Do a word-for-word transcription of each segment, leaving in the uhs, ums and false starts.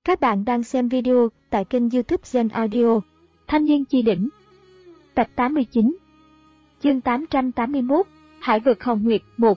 Các bạn đang xem video tại kênh YouTube Gen Audio. Thanh niên chi đỉnh. Tập tám mươi chín. Chương tám trăm tám mươi mốt. Hải vực Hồng Nguyệt một.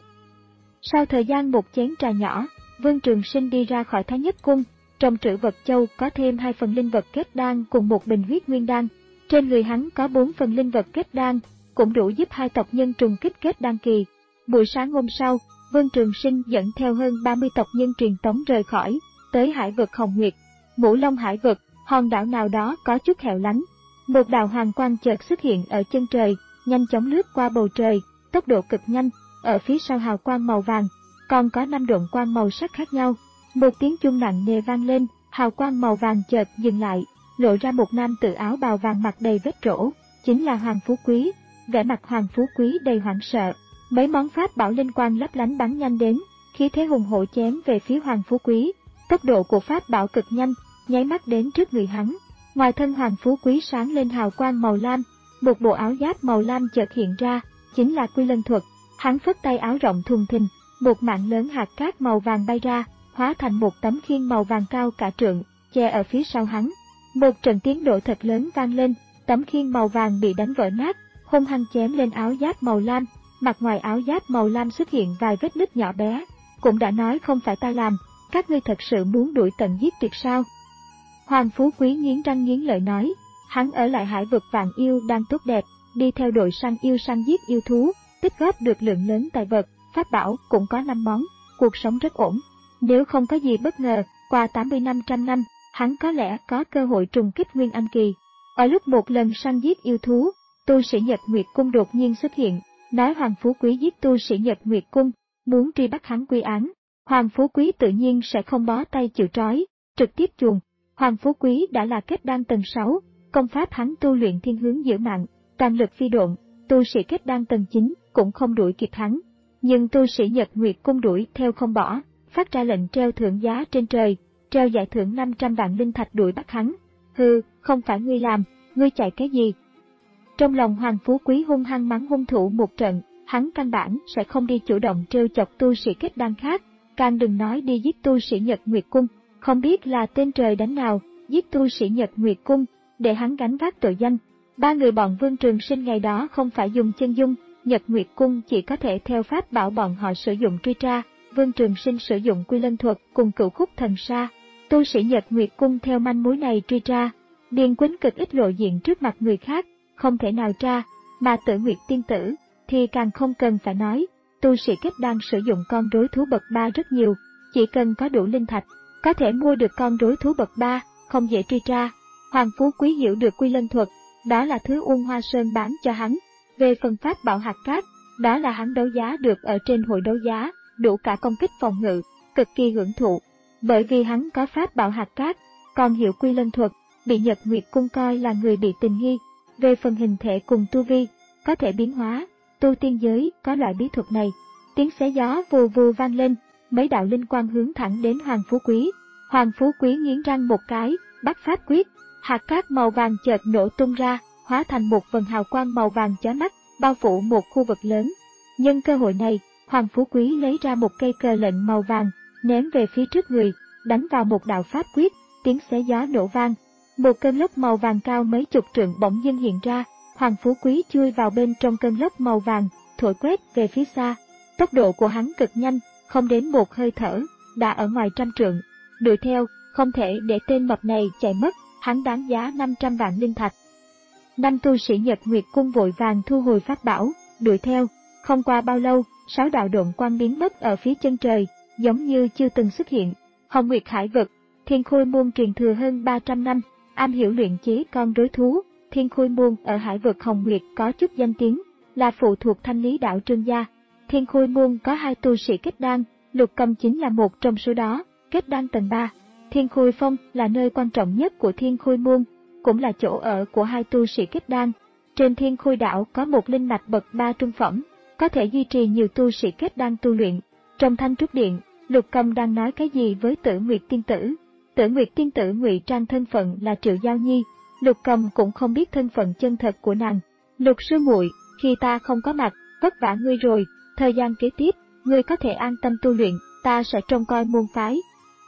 Sau thời gian một chén trà nhỏ, Vương Trường Sinh đi ra khỏi Thái Nhất Cung. Trong trữ vật châu có thêm hai phần linh vật kết đan cùng một bình huyết nguyên đan. Trên người hắn có bốn phần linh vật kết đan, cũng đủ giúp hai tộc nhân trùng kích kết đan kỳ. Buổi sáng hôm sau, Vương Trường Sinh dẫn theo hơn ba mươi tộc nhân truyền tống rời khỏi, tới hải vực Hồng Nguyệt. Ngũ Long hải vực, hòn đảo nào đó có chút hẻo lánh. Một đạo hoàng quang chợt xuất hiện ở chân trời, nhanh chóng lướt qua bầu trời, tốc độ cực nhanh. Ở phía sau hào quang màu vàng, còn có năm độn quang màu sắc khác nhau. Một tiếng chuông nặng nề vang lên, hào quang màu vàng chợt dừng lại, lộ ra một nam tử áo bào vàng mặt đầy vết rỗ, chính là Hoàng Phú Quý. Vẻ mặt Hoàng Phú Quý đầy hoảng sợ, mấy món pháp bảo linh quang lấp lánh bắn nhanh đến, khí thế hùng hổ chém về phía Hoàng Phú Quý. Tốc độ của pháp bảo cực nhanh, nháy mắt đến trước người hắn. Ngoài thân Hoàng Phú Quý sáng lên hào quang màu lam, một bộ áo giáp màu lam chợt hiện ra, chính là Quy Lân thuật. Hắn phất tay áo rộng thùng thình, một mảng lớn hạt cát màu vàng bay ra, hóa thành một tấm khiên màu vàng cao cả trượng, che ở phía sau hắn. Một trận tiếng nổ thật lớn vang lên, tấm khiên màu vàng bị đánh vỡ nát, hung hăng chém lên áo giáp màu lam. Mặt ngoài áo giáp màu lam xuất hiện vài vết nứt nhỏ bé. Cũng đã nói không phải ta làm, các ngươi thật sự muốn đuổi tận giết tuyệt sao? Hoàng Phú Quý nghiến răng nghiến lợi nói. Hắn ở lại hải vực Vạn Yêu đang tốt đẹp, đi theo đội săn yêu săn giết yêu thú, tích góp được lượng lớn tài vật, pháp bảo cũng có năm món, cuộc sống rất ổn. Nếu không có gì bất ngờ, qua tám mươi năm trăm năm, hắn có lẽ có cơ hội trùng kích Nguyên Anh kỳ. Ở lúc một lần săn giết yêu thú, tu sĩ Nhật Nguyệt Cung đột nhiên xuất hiện, nói Hoàng Phú Quý giết tu sĩ Nhật Nguyệt Cung, muốn truy bắt hắn quy án. Hoàng Phú Quý tự nhiên sẽ không bó tay chịu trói, trực tiếp chuồng. Hoàng Phú Quý đã là kết đan tầng sáu, công pháp hắn tu luyện thiên hướng giữ mạng, toàn lực phi độn, tu sĩ kết đan tầng chín cũng không đuổi kịp hắn. Nhưng tu sĩ Nhật Nguyệt Cung đuổi theo không bỏ, phát ra lệnh treo thưởng giá trên trời, treo giải thưởng năm trăm vạn linh thạch đuổi bắt hắn. Hừ, không phải ngươi làm, ngươi chạy cái gì? Trong lòng Hoàng Phú Quý hung hăng mắng hung thủ một trận, hắn căn bản sẽ không đi chủ động trêu chọc tu sĩ kết đan khác, càng đừng nói đi giết tu sĩ Nhật Nguyệt Cung. Không biết là tên trời đánh nào, giết tu sĩ Nhật Nguyệt Cung, để hắn gánh vác tội danh. Ba người bọn Vương Trường Sinh ngày đó không phải dùng chân dung, Nhật Nguyệt Cung chỉ có thể theo pháp bảo bọn họ sử dụng truy tra. Vương Trường Sinh sử dụng Quy Lân thuật cùng Cửu Khúc Thần Sa. Tu sĩ Nhật Nguyệt Cung theo manh mối này truy tra, Điền Quýnh cực ít lộ diện trước mặt người khác, không thể nào tra, mà Tử Nguyệt tiên tử thì càng không cần phải nói. Tu sĩ kết đan sử dụng con rối thú bậc ba rất nhiều, chỉ cần có đủ linh thạch, có thể mua được con rối thú bậc ba, không dễ truy tra. Hoàng Phú Quý hiểu được Quy Lân thuật, đó là thứ Uông Hoa Sơn bán cho hắn. Về phần pháp bảo hạt cát, đó là hắn đấu giá được ở trên hội đấu giá, đủ cả công kích phòng ngự, cực kỳ hưởng thụ. Bởi vì hắn có pháp bảo hạt cát, còn hiểu Quy Lân thuật, bị Nhật Nguyệt Cung coi là người bị tình nghi. Về phần hình thể cùng tu vi, có thể biến hóa, tu tiên giới có loại bí thuật này. Tiếng xé gió vù vù vang lên, mấy đạo linh quang hướng thẳng đến Hoàng Phú Quý. Hoàng Phú Quý nghiến răng một cái, bắt pháp quyết, hạt cát màu vàng chợt nổ tung ra, hóa thành một vần hào quang màu vàng chói mắt, bao phủ một khu vực lớn. Nhân cơ hội này, Hoàng Phú Quý lấy ra một cây cờ lệnh màu vàng, ném về phía trước người, đánh vào một đạo pháp quyết, tiếng xé gió nổ vang. Một cơn lốc màu vàng cao mấy chục trượng bỗng dưng hiện ra, Hoàng Phú Quý chui vào bên trong cơn lốc màu vàng, thổi quét về phía xa. Tốc độ của hắn cực nhanh, không đến một hơi thở, đã ở ngoài trăm trượng. Đuổi theo, không thể để tên mập này chạy mất, hắn đáng giá năm trăm vạn linh thạch. Năm tu sĩ Nhật Nguyệt Cung vội vàng thu hồi pháp bảo, đuổi theo. Không qua bao lâu, sáu đạo độn quang biến mất ở phía chân trời, giống như chưa từng xuất hiện. Hồng Nguyệt hải vực, Thiên Khôi Môn truyền thừa hơn ba trăm năm, am hiểu luyện chế con rối thú. Thiên Khôi Môn ở hải vực Hồng Nguyệt có chút danh tiếng, là phụ thuộc Thanh Lý đạo Trương gia. Thiên Khôi Môn có hai tu sĩ kết đan, Lục Cầm chính là một trong số đó, kết đan tầng ba. Thiên Khôi Phong là nơi quan trọng nhất của Thiên Khôi Môn, cũng là chỗ ở của hai tu sĩ kết đan. Trên Thiên Khôi đảo có một linh mạch bậc ba trung phẩm, có thể duy trì nhiều tu sĩ kết đan tu luyện. Trong Thanh Trúc Điện, Lục Cầm đang nói cái gì với Tử Nguyệt tiên tử? Tử Nguyệt tiên tử ngụy trang thân phận là Triệu Giao Nhi, Lục Cầm cũng không biết thân phận chân thật của nàng. Lục sư muội, khi ta không có mặt, vất vả ngươi rồi, thời gian kế tiếp, ngươi có thể an tâm tu luyện, ta sẽ trông coi môn phái. Tử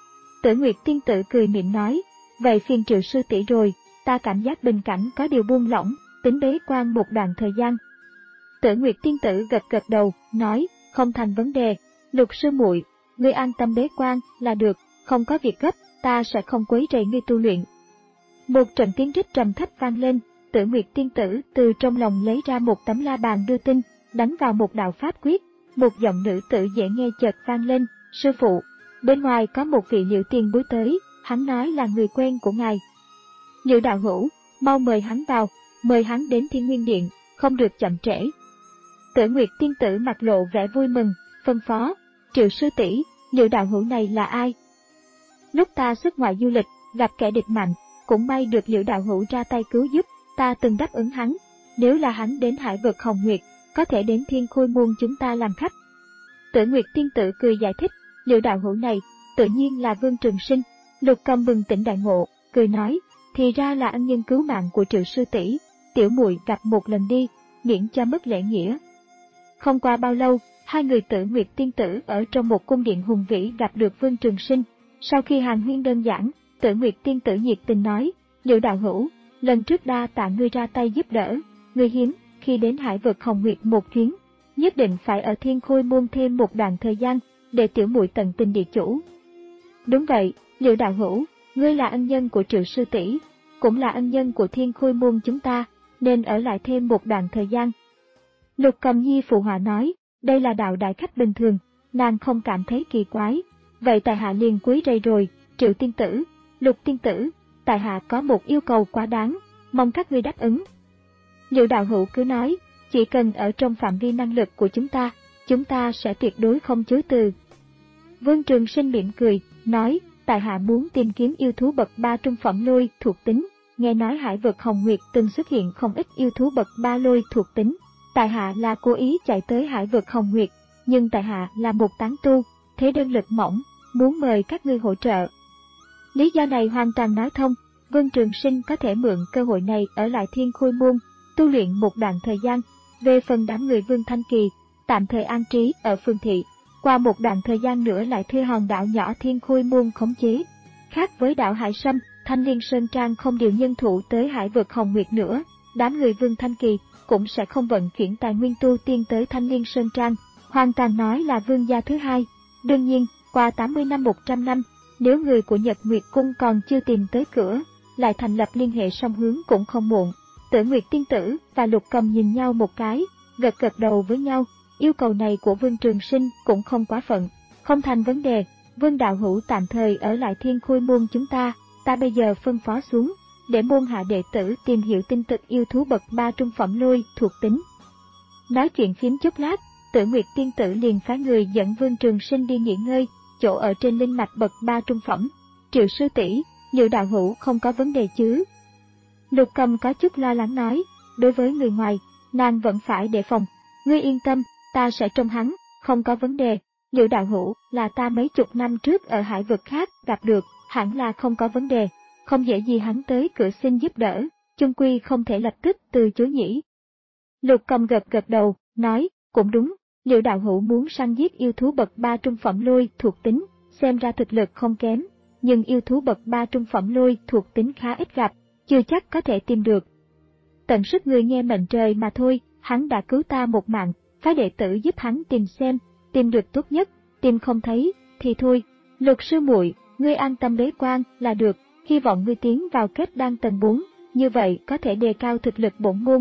Tử Nguyệt tiên tử cười mỉm nói, vậy phiền Triệu sư tỷ rồi, ta cảm giác bình cảnh có điều buông lỏng, tính bế quan một đoạn thời gian. Tử Nguyệt tiên tử gật gật đầu, nói, không thành vấn đề, Lục sư muội, ngươi an tâm bế quan là được, không có việc gấp, ta sẽ không quấy rầy ngươi tu luyện. Một trận tiếng rít trầm thấp vang lên, Tử Nguyệt tiên tử từ trong lòng lấy ra một tấm la bàn đưa tin, đánh vào một đạo pháp quyết, một giọng nữ tử dễ nghe chợt vang lên, sư phụ, bên ngoài có một vị Liễu tiền bối tới, hắn nói là người quen của ngài. Liễu đạo hữu, mau mời hắn vào, mời hắn đến Thiên Nguyên Điện, không được chậm trễ. Tử Nguyệt tiên tử mặt lộ vẻ vui mừng, phân phó, Triệu sư tỷ, Liễu đạo hữu này là ai? Lúc ta xuất ngoại du lịch, gặp kẻ địch mạnh, cũng may được Liễu đạo hữu ra tay cứu giúp, ta từng đáp ứng hắn, nếu là hắn đến Hải vực Hồng Nguyệt, có thể đến Thiên Khôi Môn chúng ta làm khách. Tử Nguyệt tiên tử cười giải thích, Liễu đạo hữu này, tự nhiên là Vương Trường Sinh. Lục Cầm bừng tỉnh đại ngộ, cười nói, thì ra là ân nhân cứu mạng của Triệu sư tỷ, tiểu muội gặp một lần đi, miễn cho mất lễ nghĩa. Không qua bao lâu, hai người Tử Nguyệt tiên tử ở trong một cung điện hùng vĩ gặp được Vương Trường Sinh. Sau khi hàn huyên đơn giản, Tử Nguyệt tiên tử nhiệt tình nói, Liễu đạo hữu, lần trước đa tạ ngươi ra tay giúp đỡ, ngươi hiếm khi đến Hải vực Hồng Nguyệt một chuyến, nhất định phải ở Thiên Khôi Môn thêm một đoạn thời gian, để tiểu muội tận tình địa chủ. Đúng vậy, Liễu đạo hữu, ngươi là ân nhân của Triệu sư tỷ, cũng là ân nhân của Thiên Khôi Môn chúng ta, nên ở lại thêm một đoạn thời gian. Lục Cầm Nhi phụ họa nói, đây là đạo đại khách bình thường, nàng không cảm thấy kỳ quái. Vậy tại hạ liền quấy rầy rồi, Triệu tiên tử, Lục tiên tử, tại hạ có một yêu cầu quá đáng, mong các ngươi đáp ứng. Liễu đạo hữu cứ nói, chỉ cần ở trong phạm vi năng lực của chúng ta, chúng ta sẽ tuyệt đối không chối từ. Vương Trường Sinh mỉm cười, nói, tại hạ muốn tìm kiếm yêu thú bậc ba trung phẩm lôi thuộc tính, nghe nói Hải vực Hồng Nguyệt từng xuất hiện không ít yêu thú bậc ba lôi thuộc tính. Tại hạ là cố ý chạy tới Hải vực Hồng Nguyệt, nhưng tại hạ là một tán tu, thế đơn lực mỏng, muốn mời các ngươi hỗ trợ. Lý do này hoàn toàn nói thông, Vương Trường Sinh có thể mượn cơ hội này ở lại Thiên Khôi Môn, tu luyện một đoạn thời gian. Về phần đám người Vương Thanh Kỳ, tạm thời an trí ở Phương Thị, qua một đoạn thời gian nữa lại thuê hòn đảo nhỏ Thiên Khôi Môn khống chế. Khác với đảo Hải Sâm, Thanh Liên Sơn Trang không điều nhân thủ tới Hải vực Hồng Nguyệt nữa, đám người Vương Thanh Kỳ cũng sẽ không vận chuyển tài nguyên tu tiên tới Thanh Liên Sơn Trang, hoàn toàn nói là vương gia thứ hai. Đương nhiên, qua tám mươi năm một trăm năm, nếu người của Nhật Nguyệt Cung còn chưa tìm tới cửa, lại thành lập liên hệ song hướng cũng không muộn. Tử Nguyệt tiên tử và Lục Cầm nhìn nhau một cái, gật gật đầu với nhau, yêu cầu này của Vương Trường Sinh cũng không quá phận, không thành vấn đề. Vương đạo hữu tạm thời ở lại Thiên Khôi Môn chúng ta, ta bây giờ phân phó xuống, để môn hạ đệ tử tìm hiểu tin tức yêu thú bậc ba trung phẩm lôi thuộc tính. Nói chuyện phím chốc lát, Tử Nguyệt tiên tử liền phái người dẫn Vương Trường Sinh đi nghỉ ngơi, chỗ ở trên linh mạch bậc ba trung phẩm. Triệu sư tỷ, Liễu đạo hữu không có vấn đề chứ? Lục Cầm có chút lo lắng nói, đối với người ngoài, nàng vẫn phải đề phòng. Ngươi yên tâm, ta sẽ trông hắn, không có vấn đề. Liễu đạo hữu là ta mấy chục năm trước ở hải vực khác gặp được, hẳn là không có vấn đề. Không dễ gì hắn tới cửa xin giúp đỡ, chung quy không thể lập tức từ chối nhỉ. Lục Cầm gật gật đầu, nói, cũng đúng, Liễu đạo hữu muốn săn giết yêu thú bậc ba trung phẩm lôi thuộc tính, xem ra thực lực không kém, nhưng yêu thú bậc ba trung phẩm lôi thuộc tính khá ít gặp, chưa chắc có thể tìm được. Tận sức người nghe mệnh trời mà thôi, hắn đã cứu ta một mạng, phái đệ tử giúp hắn tìm xem, tìm được tốt nhất, tìm không thấy, thì thôi. Lục sư muội, ngươi an tâm bế quan là được, hy vọng ngươi tiến vào kết đan tầng bốn, như vậy có thể đề cao thực lực bổn môn.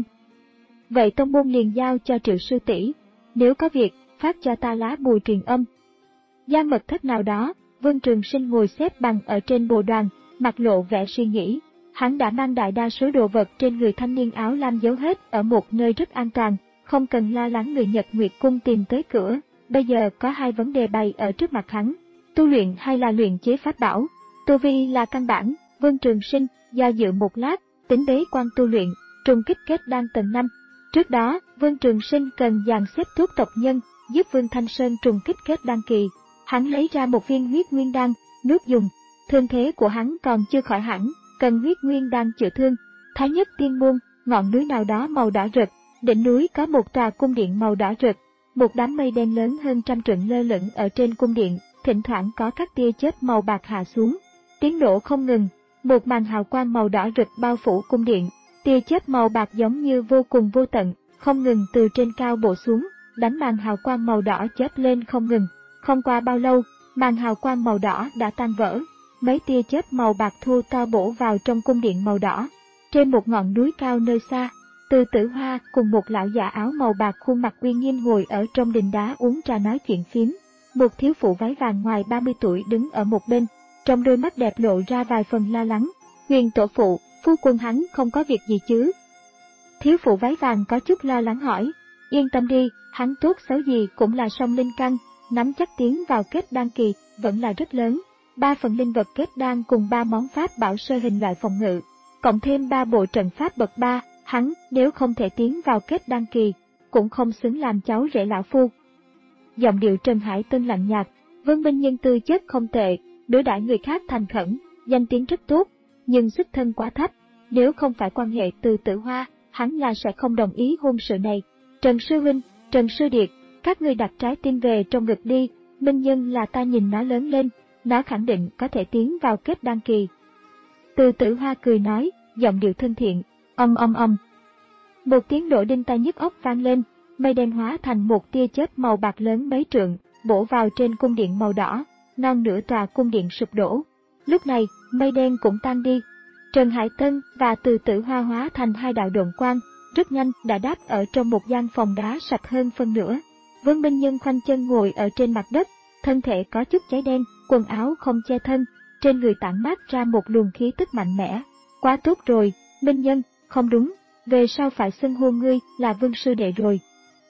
Vậy tông môn liền giao cho Triệu sư tỷ, nếu có việc, phát cho ta lá bùa truyền âm. Gian mật thất nào đó, Vương Trường Sinh ngồi xếp bằng ở trên bồ đoàn, mặt lộ vẻ suy nghĩ. Hắn đã mang đại đa số đồ vật trên người thanh niên áo lam giấu hết ở một nơi rất an toàn, không cần lo lắng người Nhật Nguyệt Cung tìm tới cửa. Bây giờ có hai vấn đề bày ở trước mặt hắn, tu luyện hay là luyện chế pháp bảo. Tu vi là căn bản, Vương Trường Sinh do dự một lát, tính bế quan tu luyện, trùng kích kết đan tầng năm. Trước đó, Vương Trường Sinh cần dàn xếp thuốc tộc nhân, giúp Vương Thanh Sơn trùng kích kết đan kỳ. Hắn lấy ra một viên huyết nguyên đan, nước dùng. Thương thế của hắn còn chưa khỏi hẳn, cần huyết nguyên đan chữa thương. Thái Nhất Tiên Môn, ngọn núi nào đó màu đỏ rực, đỉnh núi có một tòa cung điện màu đỏ rực, một đám mây đen lớn hơn trăm trượng lơ lửng ở trên cung điện, thỉnh thoảng có các tia chớp màu bạc hạ xuống. Tiếng nổ không ngừng, một màn hào quang màu đỏ rực bao phủ cung điện. Tia chớp màu bạc giống như vô cùng vô tận, không ngừng từ trên cao bổ xuống, đánh màn hào quang màu đỏ chớp lên không ngừng. Không qua bao lâu, màn hào quang màu đỏ đã tan vỡ. Mấy tia chớp màu bạc thu to bổ vào trong cung điện màu đỏ. Trên một ngọn núi cao nơi xa, Từ Tử Hoa cùng một lão già áo màu bạc khuôn mặt uy nghiêm ngồi ở trong đình đá uống trà nói chuyện phiếm. Một thiếu phụ váy vàng ngoài ba mươi tuổi đứng ở một bên, trong đôi mắt đẹp lộ ra vài phần lo lắng. Huyền tổ phụ, phu quân hắn không có việc gì chứ? Thiếu phụ váy vàng có chút lo lắng hỏi. Yên tâm đi, hắn tốt xấu gì cũng là song linh căn, nắm chắc tiến vào kết đan kỳ vẫn là rất lớn. Ba phần linh vật kết đan cùng ba món pháp bảo sơ hình loại phòng ngự, cộng thêm ba bộ trận pháp bậc ba, hắn nếu không thể tiến vào kết đan kỳ, cũng không xứng làm cháu rể lão phu. Giọng điệu Trần Hải Tân lạnh nhạt, Vương Minh Nhân tư chất không tệ, đối đãi người khác thành khẩn, danh tiếng rất tốt, nhưng xuất thân quá thấp, nếu không phải quan hệ Từ Tử Hoa, hắn là sẽ không đồng ý hôn sự này. Trần Sư Huynh, Trần Sư Điệt, các người đặt trái tim về trong ngực đi, Minh Nhân là ta nhìn nó lớn lên, nó khẳng định có thể tiến vào kết đan kỳ. Từ Tử Hoa cười nói, giọng điệu thân thiện, ong ong ong. Một tiếng nổ đinh tai nhức óc vang lên, mây đen hóa thành một tia chớp màu bạc lớn mấy trượng, bổ vào trên cung điện màu đỏ, non nửa tòa cung điện sụp đổ. Lúc này, mây đen cũng tan đi. Trần Hải Tân và Từ Tử Hoa hóa thành hai đạo độn quang, rất nhanh đã đáp ở trong một gian phòng đá sạch hơn phân nửa. Vương Minh Nhân khoanh chân ngồi ở trên mặt đất, thân thể có chút cháy đen, quần áo không che thân, trên người tản mát ra một luồng khí tức mạnh mẽ. Quá tốt rồi, Minh Nhân, không đúng, về sau phải xưng hô ngươi là Vương Sư Đệ rồi.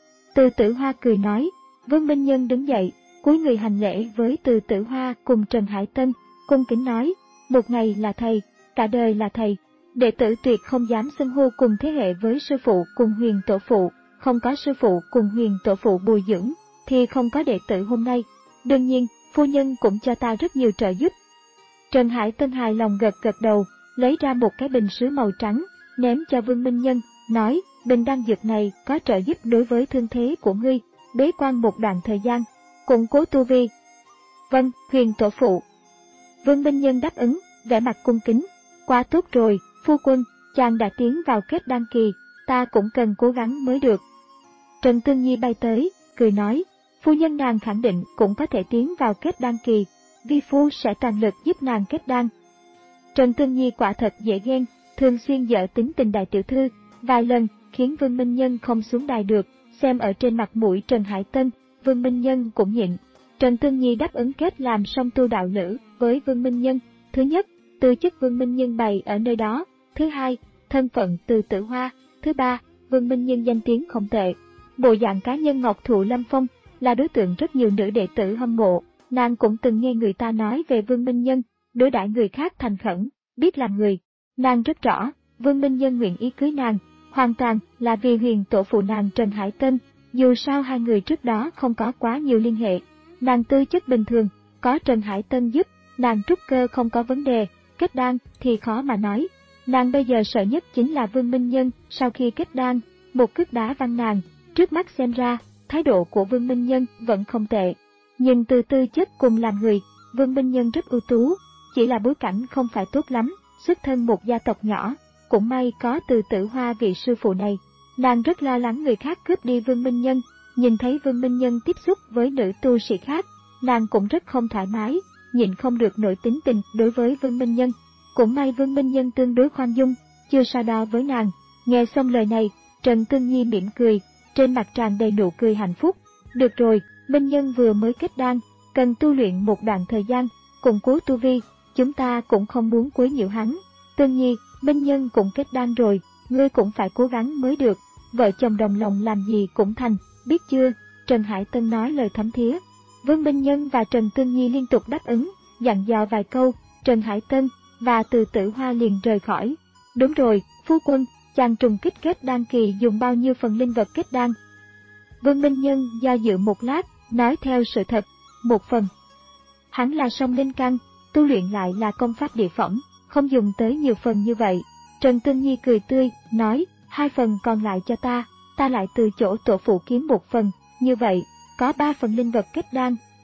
Từ Tử Hoa cười nói. Vương Minh Nhân đứng dậy, cúi người hành lễ với Từ Tử Hoa cùng Trần Hải Tân, cung kính nói, một ngày là thầy, cả đời là thầy, đệ tử tuyệt không dám xưng hô cùng thế hệ với sư phụ cùng Huyền tổ phụ, không có sư phụ cùng Huyền tổ phụ bồi dưỡng, thì không có đệ tử hôm nay. Đương nhiên, phu nhân cũng cho ta rất nhiều trợ giúp. Trần Hải Tân hài lòng gật gật đầu, lấy ra một cái bình sứ màu trắng, ném cho Vương Minh Nhân, nói, bình đan dược này có trợ giúp đối với thương thế của ngươi, bế quan một đoạn thời gian, củng cố tu vi. Vâng, Huyền tổ phụ. Vương Minh Nhân đáp ứng, vẻ mặt cung kính. Quá tốt rồi, phu quân, chàng đã tiến vào kết đan kỳ, ta cũng cần cố gắng mới được. Trần Tương Nhi bay tới, cười nói, phu nhân nàng khẳng định cũng có thể tiến vào kết đan kỳ, vi phu sẽ toàn lực giúp nàng kết đan. Trần Tương Nhi quả thật dễ ghen, thường xuyên dở tính tình đại tiểu thư, vài lần khiến Vương Minh Nhân không xuống đài được, xem ở trên mặt mũi Trần Hải Tân, Vương Minh Nhân cũng nhịn. Trần Tương Nhi đáp ứng kết làm song tu đạo lữ với Vương Minh Nhân. Thứ nhất, tư chất Vương Minh Nhân bày ở nơi đó. Thứ hai, thân phận Từ Tử Hoa. Thứ ba, Vương Minh Nhân danh tiếng không tệ. Bộ dạng cá nhân ngọc thụ lâm phong, là đối tượng rất nhiều nữ đệ tử hâm mộ. Nàng cũng từng nghe người ta nói về Vương Minh Nhân, đối đãi người khác thành khẩn, biết làm người. Nàng rất rõ, Vương Minh Nhân nguyện ý cưới nàng, hoàn toàn là vì Huyền tổ phụ nàng Trần Hải Tân. Dù sao hai người trước đó không có quá nhiều liên hệ. Nàng tư chất bình thường, có Trần Hải Tân giúp, nàng trúc cơ không có vấn đề, kết đan thì khó mà nói. Nàng bây giờ sợ nhất chính là Vương Minh Nhân, sau khi kết đan, một cước đá văng nàng. Trước mắt xem ra, thái độ của Vương Minh Nhân vẫn không tệ. Nhưng từ tư chất cùng làm người, Vương Minh Nhân rất ưu tú, chỉ là bối cảnh không phải tốt lắm, xuất thân một gia tộc nhỏ, cũng may có Từ Tử Hoa vị sư phụ này. Nàng rất lo lắng người khác cướp đi Vương Minh Nhân, nhìn thấy Vương Minh Nhân tiếp xúc với nữ tu sĩ khác, nàng cũng rất không thoải mái, nhịn không được nổi tính tình đối với Vương Minh Nhân. Cũng may Vương Minh Nhân tương đối khoan dung, chưa so đo với nàng. Nghe xong lời này, Trần Tương Nhi mỉm cười, trên mặt tràn đầy nụ cười hạnh phúc. Được rồi, Minh Nhân vừa mới kết đan, cần tu luyện một đoạn thời gian, củng cố tu vi, chúng ta cũng không muốn quấy nhiễu hắn. Tương Nhi, Minh Nhân cũng kết đan rồi, ngươi cũng phải cố gắng mới được, vợ chồng đồng lòng làm gì cũng thành, biết chưa? Trần Hải Tân nói lời thấm thía. Vương Minh Nhân và Trần Tương Nhi liên tục đáp ứng, dặn dò vài câu, Trần Hải Tân và Từ Tử Hoa liền rời khỏi. Đúng rồi, phu quân, chàng trùng kích kết đan kỳ dùng bao nhiêu phần linh vật kết đan? Vương Minh Nhân do dự một lát, nói theo sự thật, một phần. Hắn là song linh căn, tu luyện lại là công pháp địa phẩm, không dùng tới nhiều phần như vậy. Trần Tương Nhi cười tươi, nói, hai phần còn lại cho ta, ta lại từ chỗ tổ phụ kiếm một phần, như vậy, có ba phần linh vật kết đan,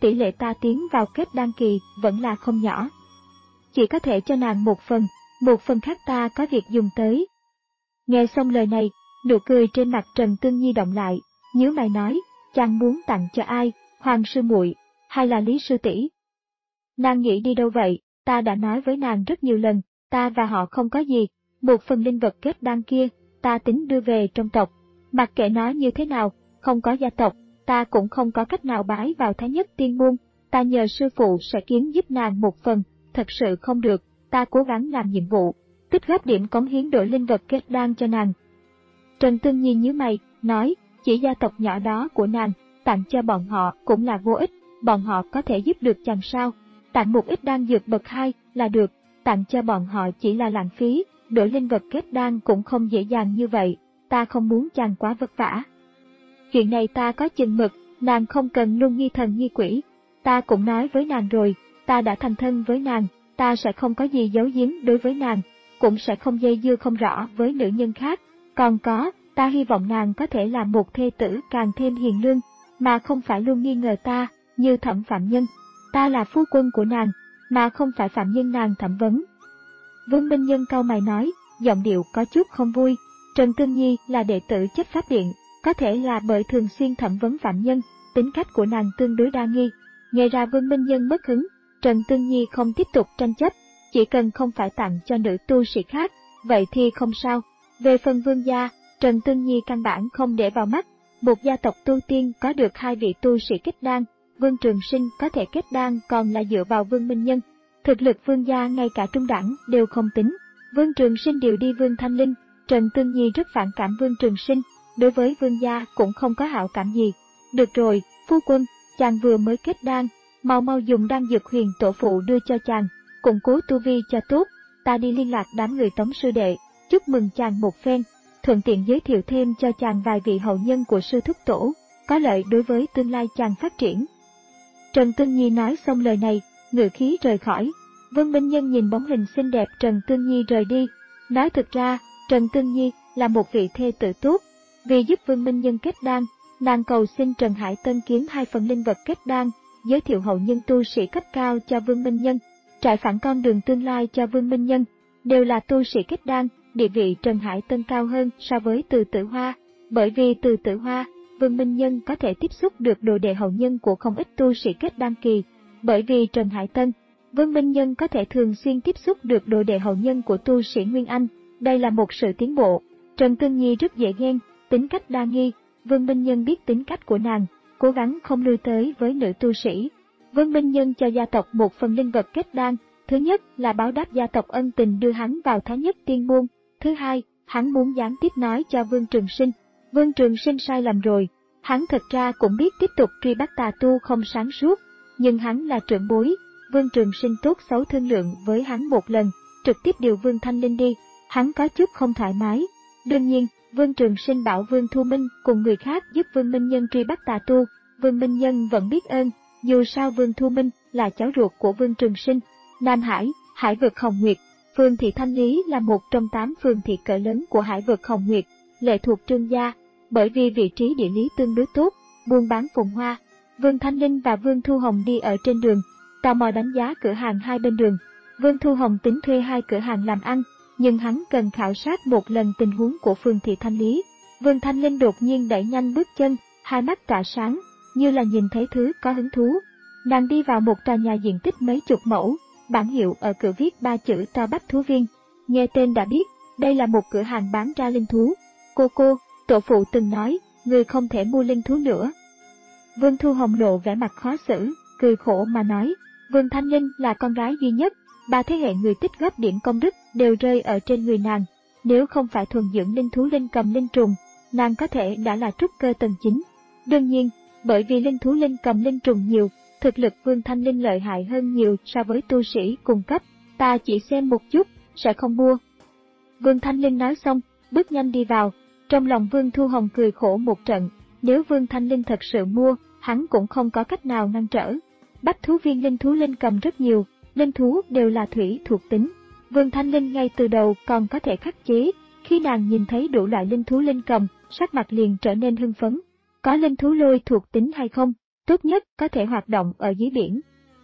tỷ lệ ta tiến vào kết đan kỳ vẫn là không nhỏ. Chỉ có thể cho nàng một phần, một phần khác ta có việc dùng tới. Nghe xong lời này, nụ cười trên mặt Trần Tương Nhi động lại, nhíu mày nói, chàng muốn tặng cho ai, Hoàng sư muội, hay là Lý sư tỷ? Nàng nghĩ đi đâu vậy? Ta đã nói với nàng rất nhiều lần, ta và họ không có gì, một phần linh vật kết đan kia, ta tính đưa về trong tộc. Mặc kệ nói như thế nào, không có gia tộc, ta cũng không có cách nào bái vào Thái Nhất Tiên Môn, ta nhờ sư phụ sẽ kiếm giúp nàng một phần, thật sự không được, ta cố gắng làm nhiệm vụ, tích góp điểm cống hiến đổi linh vật kết đan cho nàng. Trần Tương Nhi nhíu mày, nói, chỉ gia tộc nhỏ đó của nàng, tặng cho bọn họ cũng là vô ích, bọn họ có thể giúp được chàng sao? Tặng một ít đan dược bậc hai là được, tặng cho bọn họ chỉ là lãng phí, đổi linh vật kết đan cũng không dễ dàng như vậy, ta không muốn chàng quá vất vả. Chuyện này ta có chừng mực, nàng không cần luôn nghi thần nghi quỷ, ta cũng nói với nàng rồi, ta đã thành thân với nàng, ta sẽ không có gì giấu giếm đối với nàng, cũng sẽ không dây dưa không rõ với nữ nhân khác, còn có, ta hy vọng nàng có thể là một thê tử càng thêm hiền lương, mà không phải luôn nghi ngờ ta, như Thẩm Phạm Nhân. Ta là phu quân của nàng, mà không phải phạm nhân nàng thẩm vấn. Vương Minh Nhân cau mày nói, giọng điệu có chút không vui. Trần Tương Nhi là đệ tử chấp pháp điện, có thể là bởi thường xuyên thẩm vấn phạm nhân, tính cách của nàng tương đối đa nghi. Nghe ra Vương Minh Nhân mất hứng, Trần Tương Nhi không tiếp tục tranh chấp, chỉ cần không phải tặng cho nữ tu sĩ khác, vậy thì không sao. Về phần Vương gia, Trần Tương Nhi căn bản không để vào mắt. Một gia tộc tu tiên có được hai vị tu sĩ kết đan, Vương Trường Sinh có thể kết đan còn là dựa vào Vương Minh Nhân. Thực lực Vương gia ngay cả trung đẳng đều không tính. Vương Trường Sinh điều đi Vương Thanh Linh, Trần Tương Nhi rất phản cảm Vương Trường Sinh, đối với Vương gia cũng không có hảo cảm gì. Được rồi, phu quân, chàng vừa mới kết đan, mau mau dùng đan dược huyền tổ phụ đưa cho chàng, củng cố tu vi cho tốt. Ta đi liên lạc đám người Tống sư đệ, chúc mừng chàng một phen, thuận tiện giới thiệu thêm cho chàng vài vị hậu nhân của sư thúc tổ, có lợi đối với tương lai chàng phát triển. Trần Tương Nhi nói xong lời này, ngự khí rời khỏi. Vương Minh Nhân nhìn bóng hình xinh đẹp Trần Tương Nhi rời đi, nói thực ra, Trần Tương Nhi là một vị thê tử tốt. Vì giúp Vương Minh Nhân kết đan, nàng cầu xin Trần Hải Tân kiếm hai phần linh vật kết đan, giới thiệu hậu nhân tu sĩ cấp cao cho Vương Minh Nhân, trải phẳng con đường tương lai cho Vương Minh Nhân, đều là tu sĩ kết đan, địa vị Trần Hải Tân cao hơn so với Từ Tử Hoa, bởi vì Từ Tử Hoa, Vương Minh Nhân có thể tiếp xúc được đồ đệ hậu nhân của không ít tu sĩ kết đan kỳ, bởi vì Trần Hải Tân, Vương Minh Nhân có thể thường xuyên tiếp xúc được đồ đệ hậu nhân của tu sĩ Nguyên Anh, đây là một sự tiến bộ. Trần Tương Nhi rất dễ ghen, tính cách đa nghi, Vương Minh Nhân biết tính cách của nàng, cố gắng không lui tới với nữ tu sĩ. Vương Minh Nhân cho gia tộc một phần linh vật kết đan, thứ nhất là báo đáp gia tộc ân tình đưa hắn vào Thái Nhất Tiên Môn, thứ hai, hắn muốn gián tiếp nói cho Vương Trường Sinh. Vương Trường Sinh sai lầm rồi, hắn thật ra cũng biết tiếp tục truy bắt tà tu không sáng suốt, nhưng hắn là trưởng bối, Vương Trường Sinh tốt xấu thương lượng với hắn một lần, trực tiếp điều Vương Thanh Linh đi, hắn có chút không thoải mái. Đương nhiên, Vương Trường Sinh bảo Vương Thu Minh cùng người khác giúp Vương Minh Nhân truy bắt tà tu, Vương Minh Nhân vẫn biết ơn, dù sao Vương Thu Minh là cháu ruột của Vương Trường Sinh. Nam Hải, Hải vực Hồng Nguyệt, phường thị Thanh Lý là một trong tám phường thị cỡ lớn của Hải vực Hồng Nguyệt, lệ thuộc Trương gia, bởi vì vị trí địa lý tương đối tốt, buôn bán phồn hoa. Vương Thanh Linh và Vương Thu Hồng đi ở trên đường, tò mò đánh giá cửa hàng hai bên đường. Vương Thu Hồng tính thuê hai cửa hàng làm ăn, nhưng hắn cần khảo sát một lần tình huống của phường thị Thanh Lý. Vương Thanh Linh đột nhiên đẩy nhanh bước chân, hai mắt tỏa sáng, như là nhìn thấy thứ có hứng thú. Nàng đi vào một tòa nhà diện tích mấy chục mẫu, bảng hiệu ở cửa viết ba chữ to Bách Thú Viên. Nghe tên đã biết, đây là một cửa hàng bán ra linh thú. Cô cô, tổ phụ từng nói, người không thể mua linh thú nữa. Vương Thu Hồng lộ vẻ mặt khó xử, cười khổ mà nói, Vương Thanh Linh là con gái duy nhất, ba thế hệ người tích góp điểm công đức đều rơi ở trên người nàng. Nếu không phải thuần dưỡng linh thú linh cầm linh trùng, nàng có thể đã là trúc cơ tầng chín. Đương nhiên, bởi vì linh thú linh cầm linh trùng nhiều, thực lực Vương Thanh Linh lợi hại hơn nhiều so với tu sĩ cùng cấp, ta chỉ xem một chút, sẽ không mua. Vương Thanh Linh nói xong, bước nhanh đi vào, trong lòng Vương Thu Hồng cười khổ một trận, nếu Vương Thanh Linh thật sự mua, hắn cũng không có cách nào ngăn trở. Bách Thú Viên linh thú linh cầm rất nhiều, linh thú đều là thủy thuộc tính. Vương Thanh Linh ngay từ đầu còn có thể khắc chế, khi nàng nhìn thấy đủ loại linh thú linh cầm, sắc mặt liền trở nên hưng phấn. Có linh thú lôi thuộc tính hay không? tốt nhất có thể hoạt động ở dưới biển.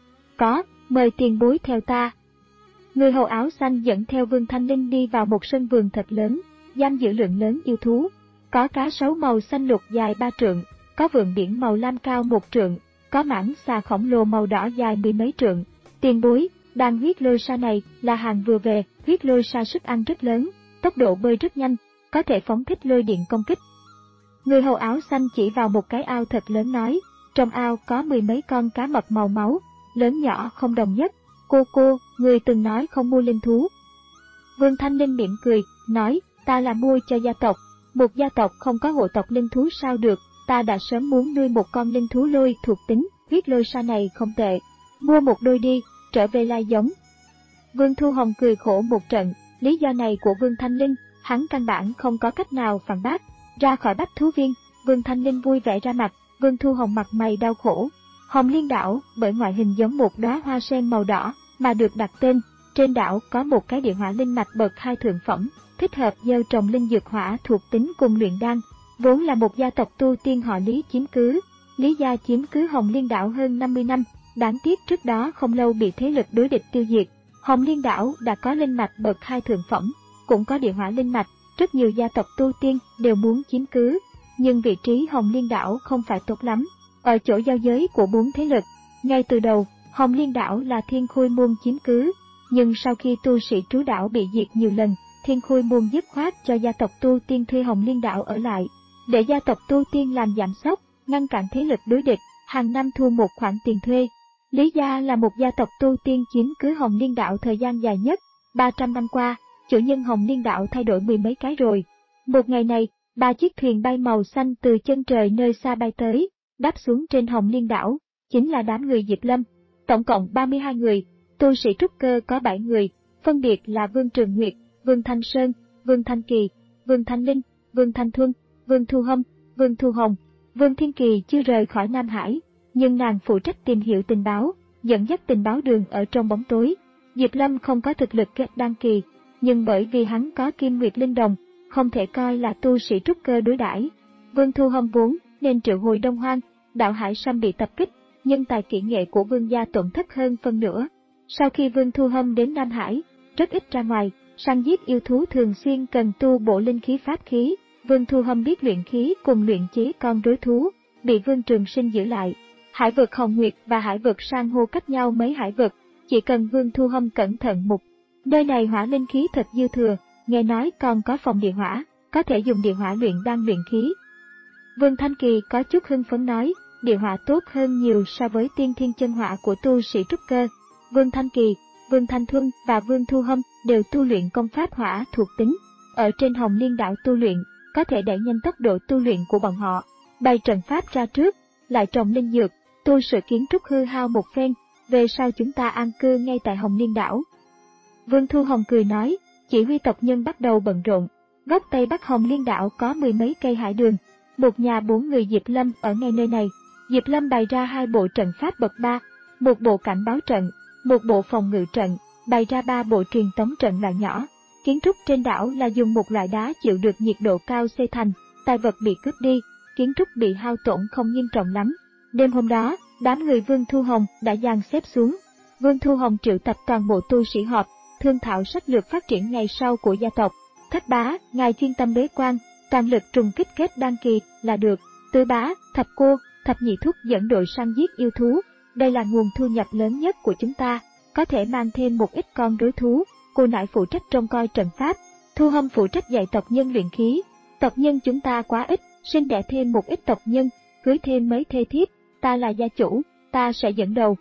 Có, mời tiền bối theo ta. Người hầu áo xanh dẫn theo Vương Thanh Linh đi vào một sân vườn thật lớn, giam giữ lượng lớn yêu thú. Có cá sấu màu xanh lục dài ba trượng, có vượn biển màu lam cao một trượng, có mãng xà khổng lồ màu đỏ dài mười mấy trượng. Tiền bối, đàn huyết lôi sa này là hàng vừa về, huyết lôi sa sức ăn rất lớn, tốc độ bơi rất nhanh, có thể phóng thích lôi điện công kích. Người hầu áo xanh chỉ vào một cái ao thật lớn nói, trong ao có mười mấy con cá mập màu máu, lớn nhỏ không đồng nhất. Cô cô, người từng nói không mua linh thú. Vương Thanh Linh mỉm cười, nói, ta là mua cho gia tộc, một gia tộc không có hộ tộc linh thú sao được, ta đã sớm muốn nuôi một con linh thú lôi thuộc tính, huyết lôi sa này không tệ, mua một đôi đi, trở về lai giống. Vương Thu Hồng cười khổ một trận, lý do này của Vương Thanh Linh, hắn căn bản không có cách nào phản bác. Ra khỏi bách thú viên, Vương Thanh Linh vui vẻ ra mặt, Vương Thu Hồng mặt mày đau khổ. Hồng Liên đảo bởi ngoại hình giống một đóa hoa sen màu đỏ mà được đặt tên. Trên đảo có một cái địa hỏa linh mạch bậc hai thượng phẩm, thích hợp gieo trồng linh dược hỏa thuộc tính cùng luyện đan. Vốn là một gia tộc tu tiên họ Lý chiếm cứ. Lý gia chiếm cứ Hồng Liên đảo hơn năm mươi năm, đáng tiếc trước đó không lâu bị thế lực đối địch tiêu diệt. Hồng Liên đảo đã có linh mạch bậc hai thượng phẩm, cũng có địa hỏa linh mạch, rất nhiều gia tộc tu tiên đều muốn chiếm cứ. Nhưng vị trí Hồng Liên đảo không phải tốt lắm, ở chỗ giao giới của bốn thế lực. Ngay từ đầu, Hồng Liên đảo là Thiên Khôi môn chiếm cứ, nhưng sau khi tu sĩ trú đảo bị diệt nhiều lần, Thiên Khôi môn dứt khoát cho gia tộc tu tiên thuê Hồng Liên đảo ở lại, để gia tộc tu tiên làm giảm sóc, ngăn cản thế lực đối địch, hàng năm thu một khoản tiền thuê. Lý gia là một gia tộc tu tiên chiếm cứ Hồng Liên đảo thời gian dài nhất, ba trăm năm qua, chủ nhân Hồng Liên đảo thay đổi mười mấy cái rồi. Một ngày này, ba chiếc thuyền bay màu xanh từ chân trời nơi xa bay tới, đáp xuống trên Hồng Liên đảo, chính là đám người Diệp Lâm. Tổng cộng ba mươi hai người, tu sĩ trúc cơ có bảy người, phân biệt là Vương Trường Nguyệt, Vương Thanh Sơn, Vương Thanh Kỳ, Vương Thanh Linh, Vương Thanh Thuân, Vương Thu Hâm, Vương Thu Hồng. Vương Thiên Kỳ chưa rời khỏi Nam Hải, nhưng nàng phụ trách tìm hiểu tình báo, dẫn dắt tình báo đường ở trong bóng tối. Diệp Lâm không có thực lực kết đan kỳ, nhưng bởi vì hắn có Kim Nguyệt Linh Đồng, không thể coi là tu sĩ trúc cơ đối đãi. Vương Thu Hâm vốn nên triệu hồi Đông Hoang, đảo Hải Sâm bị tập kích, nhưng tài kỹ nghệ của Vương gia tổn thất hơn phân nửa. Sau khi Vương Thu Hâm đến Nam Hải, rất ít ra ngoài, săn giết yêu thú thường xuyên cần tu bổ linh khí pháp khí. Vương Thu Hâm biết luyện khí cùng luyện chế con rối thú, bị Vương Trường Sinh giữ lại. Hải vực Hồng Nguyệt và hải vực San hô cách nhau mấy hải vực, chỉ cần Vương Thu Hâm cẩn thận một. Nơi này hỏa linh khí thật dư thừa, nghe nói còn có phòng địa hỏa, có thể dùng địa hỏa luyện đan luyện khí. Vương Thanh Kỳ có chút hưng phấn nói, địa hỏa tốt hơn nhiều so với tiên thiên chân hỏa của tu sĩ trúc cơ. Vương Thanh Kỳ, Vương Thanh Thuân và Vương Thu Hâm đều tu luyện công pháp hỏa thuộc tính. Ở trên Hồng Liên đảo tu luyện, có thể đẩy nhanh tốc độ tu luyện của bọn họ. Bày trận pháp ra trước, lại trồng linh dược, tu sự kiến trúc hư hao một phen, về sau chúng ta an cư ngay tại Hồng Liên đảo. Vương Thu Hồng cười nói, chỉ huy tộc nhân bắt đầu bận rộn. Góc Tây Bắc Hồng Liên đảo có mười mấy cây hải đường, một nhà bốn người Diệp Lâm ở ngay nơi này. Diệp Lâm bày ra hai bộ trận pháp bậc ba, một bộ cảnh báo trận, một bộ phòng ngự trận, bày ra ba bộ truyền tống trận loại nhỏ. Kiến trúc trên đảo là dùng một loại đá chịu được nhiệt độ cao xây thành, tài vật bị cướp đi, kiến trúc bị hao tổn không nghiêm trọng lắm. Đêm hôm đó, đám người Vương Thu Hồng đã dàn xếp xuống. Vương Thu Hồng triệu tập toàn bộ tu sĩ họp, thương thảo sách lược phát triển ngày sau của gia tộc. Thất bá, ngài chuyên tâm bế quan, toàn lực trùng kích kết đan kỳ là được. Tứ bá, thập cô, thập nhị thúc dẫn đội săn giết yêu thú. Đây là nguồn thu nhập lớn nhất của chúng ta, có thể mang thêm một ít con rối thú. Cô nại phụ trách trông coi trận pháp, Thu Hâm phụ trách dạy tộc nhân luyện khí. Tộc nhân chúng ta quá ít, sinh đẻ thêm một ít tộc nhân, cưới thêm mấy thê thiếp, ta là gia chủ, ta sẽ dẫn đầu.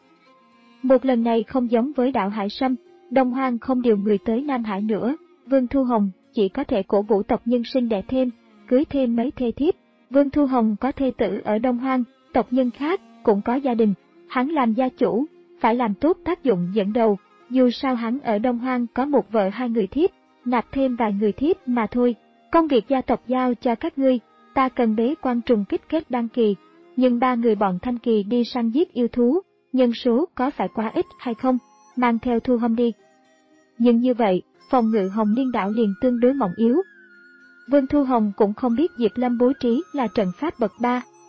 Một lần này không giống với đảo Hải Sâm, Đông Hoang không điều người tới Nam Hải nữa, Vương Thu Hồng chỉ có thể cổ vũ tộc nhân sinh đẻ thêm, cưới thêm mấy thê thiếp. Vương Thu Hồng có thê tử ở Đông Hoang, tộc nhân khác cũng có gia đình, hắn làm gia chủ, phải làm tốt tác dụng dẫn đầu. Dù sao hắn ở Đông Hoang có một vợ hai người thiếp, nạp thêm vài người thiếp mà thôi. Công việc gia tộc giao cho các ngươi, ta cần bế quan trùng kích kết đan kỳ. Nhưng ba người bọn Thanh Kỳ đi săn giết yêu thú, nhân số có phải quá ít hay không? Mang theo Thu Hâm đi. Nhưng như vậy, phòng ngự Hồng Liên đảo liền tương đối mỏng yếu. Vương Thu Hồng cũng không biết Diệp Lâm bố trí là trận pháp bậc ba,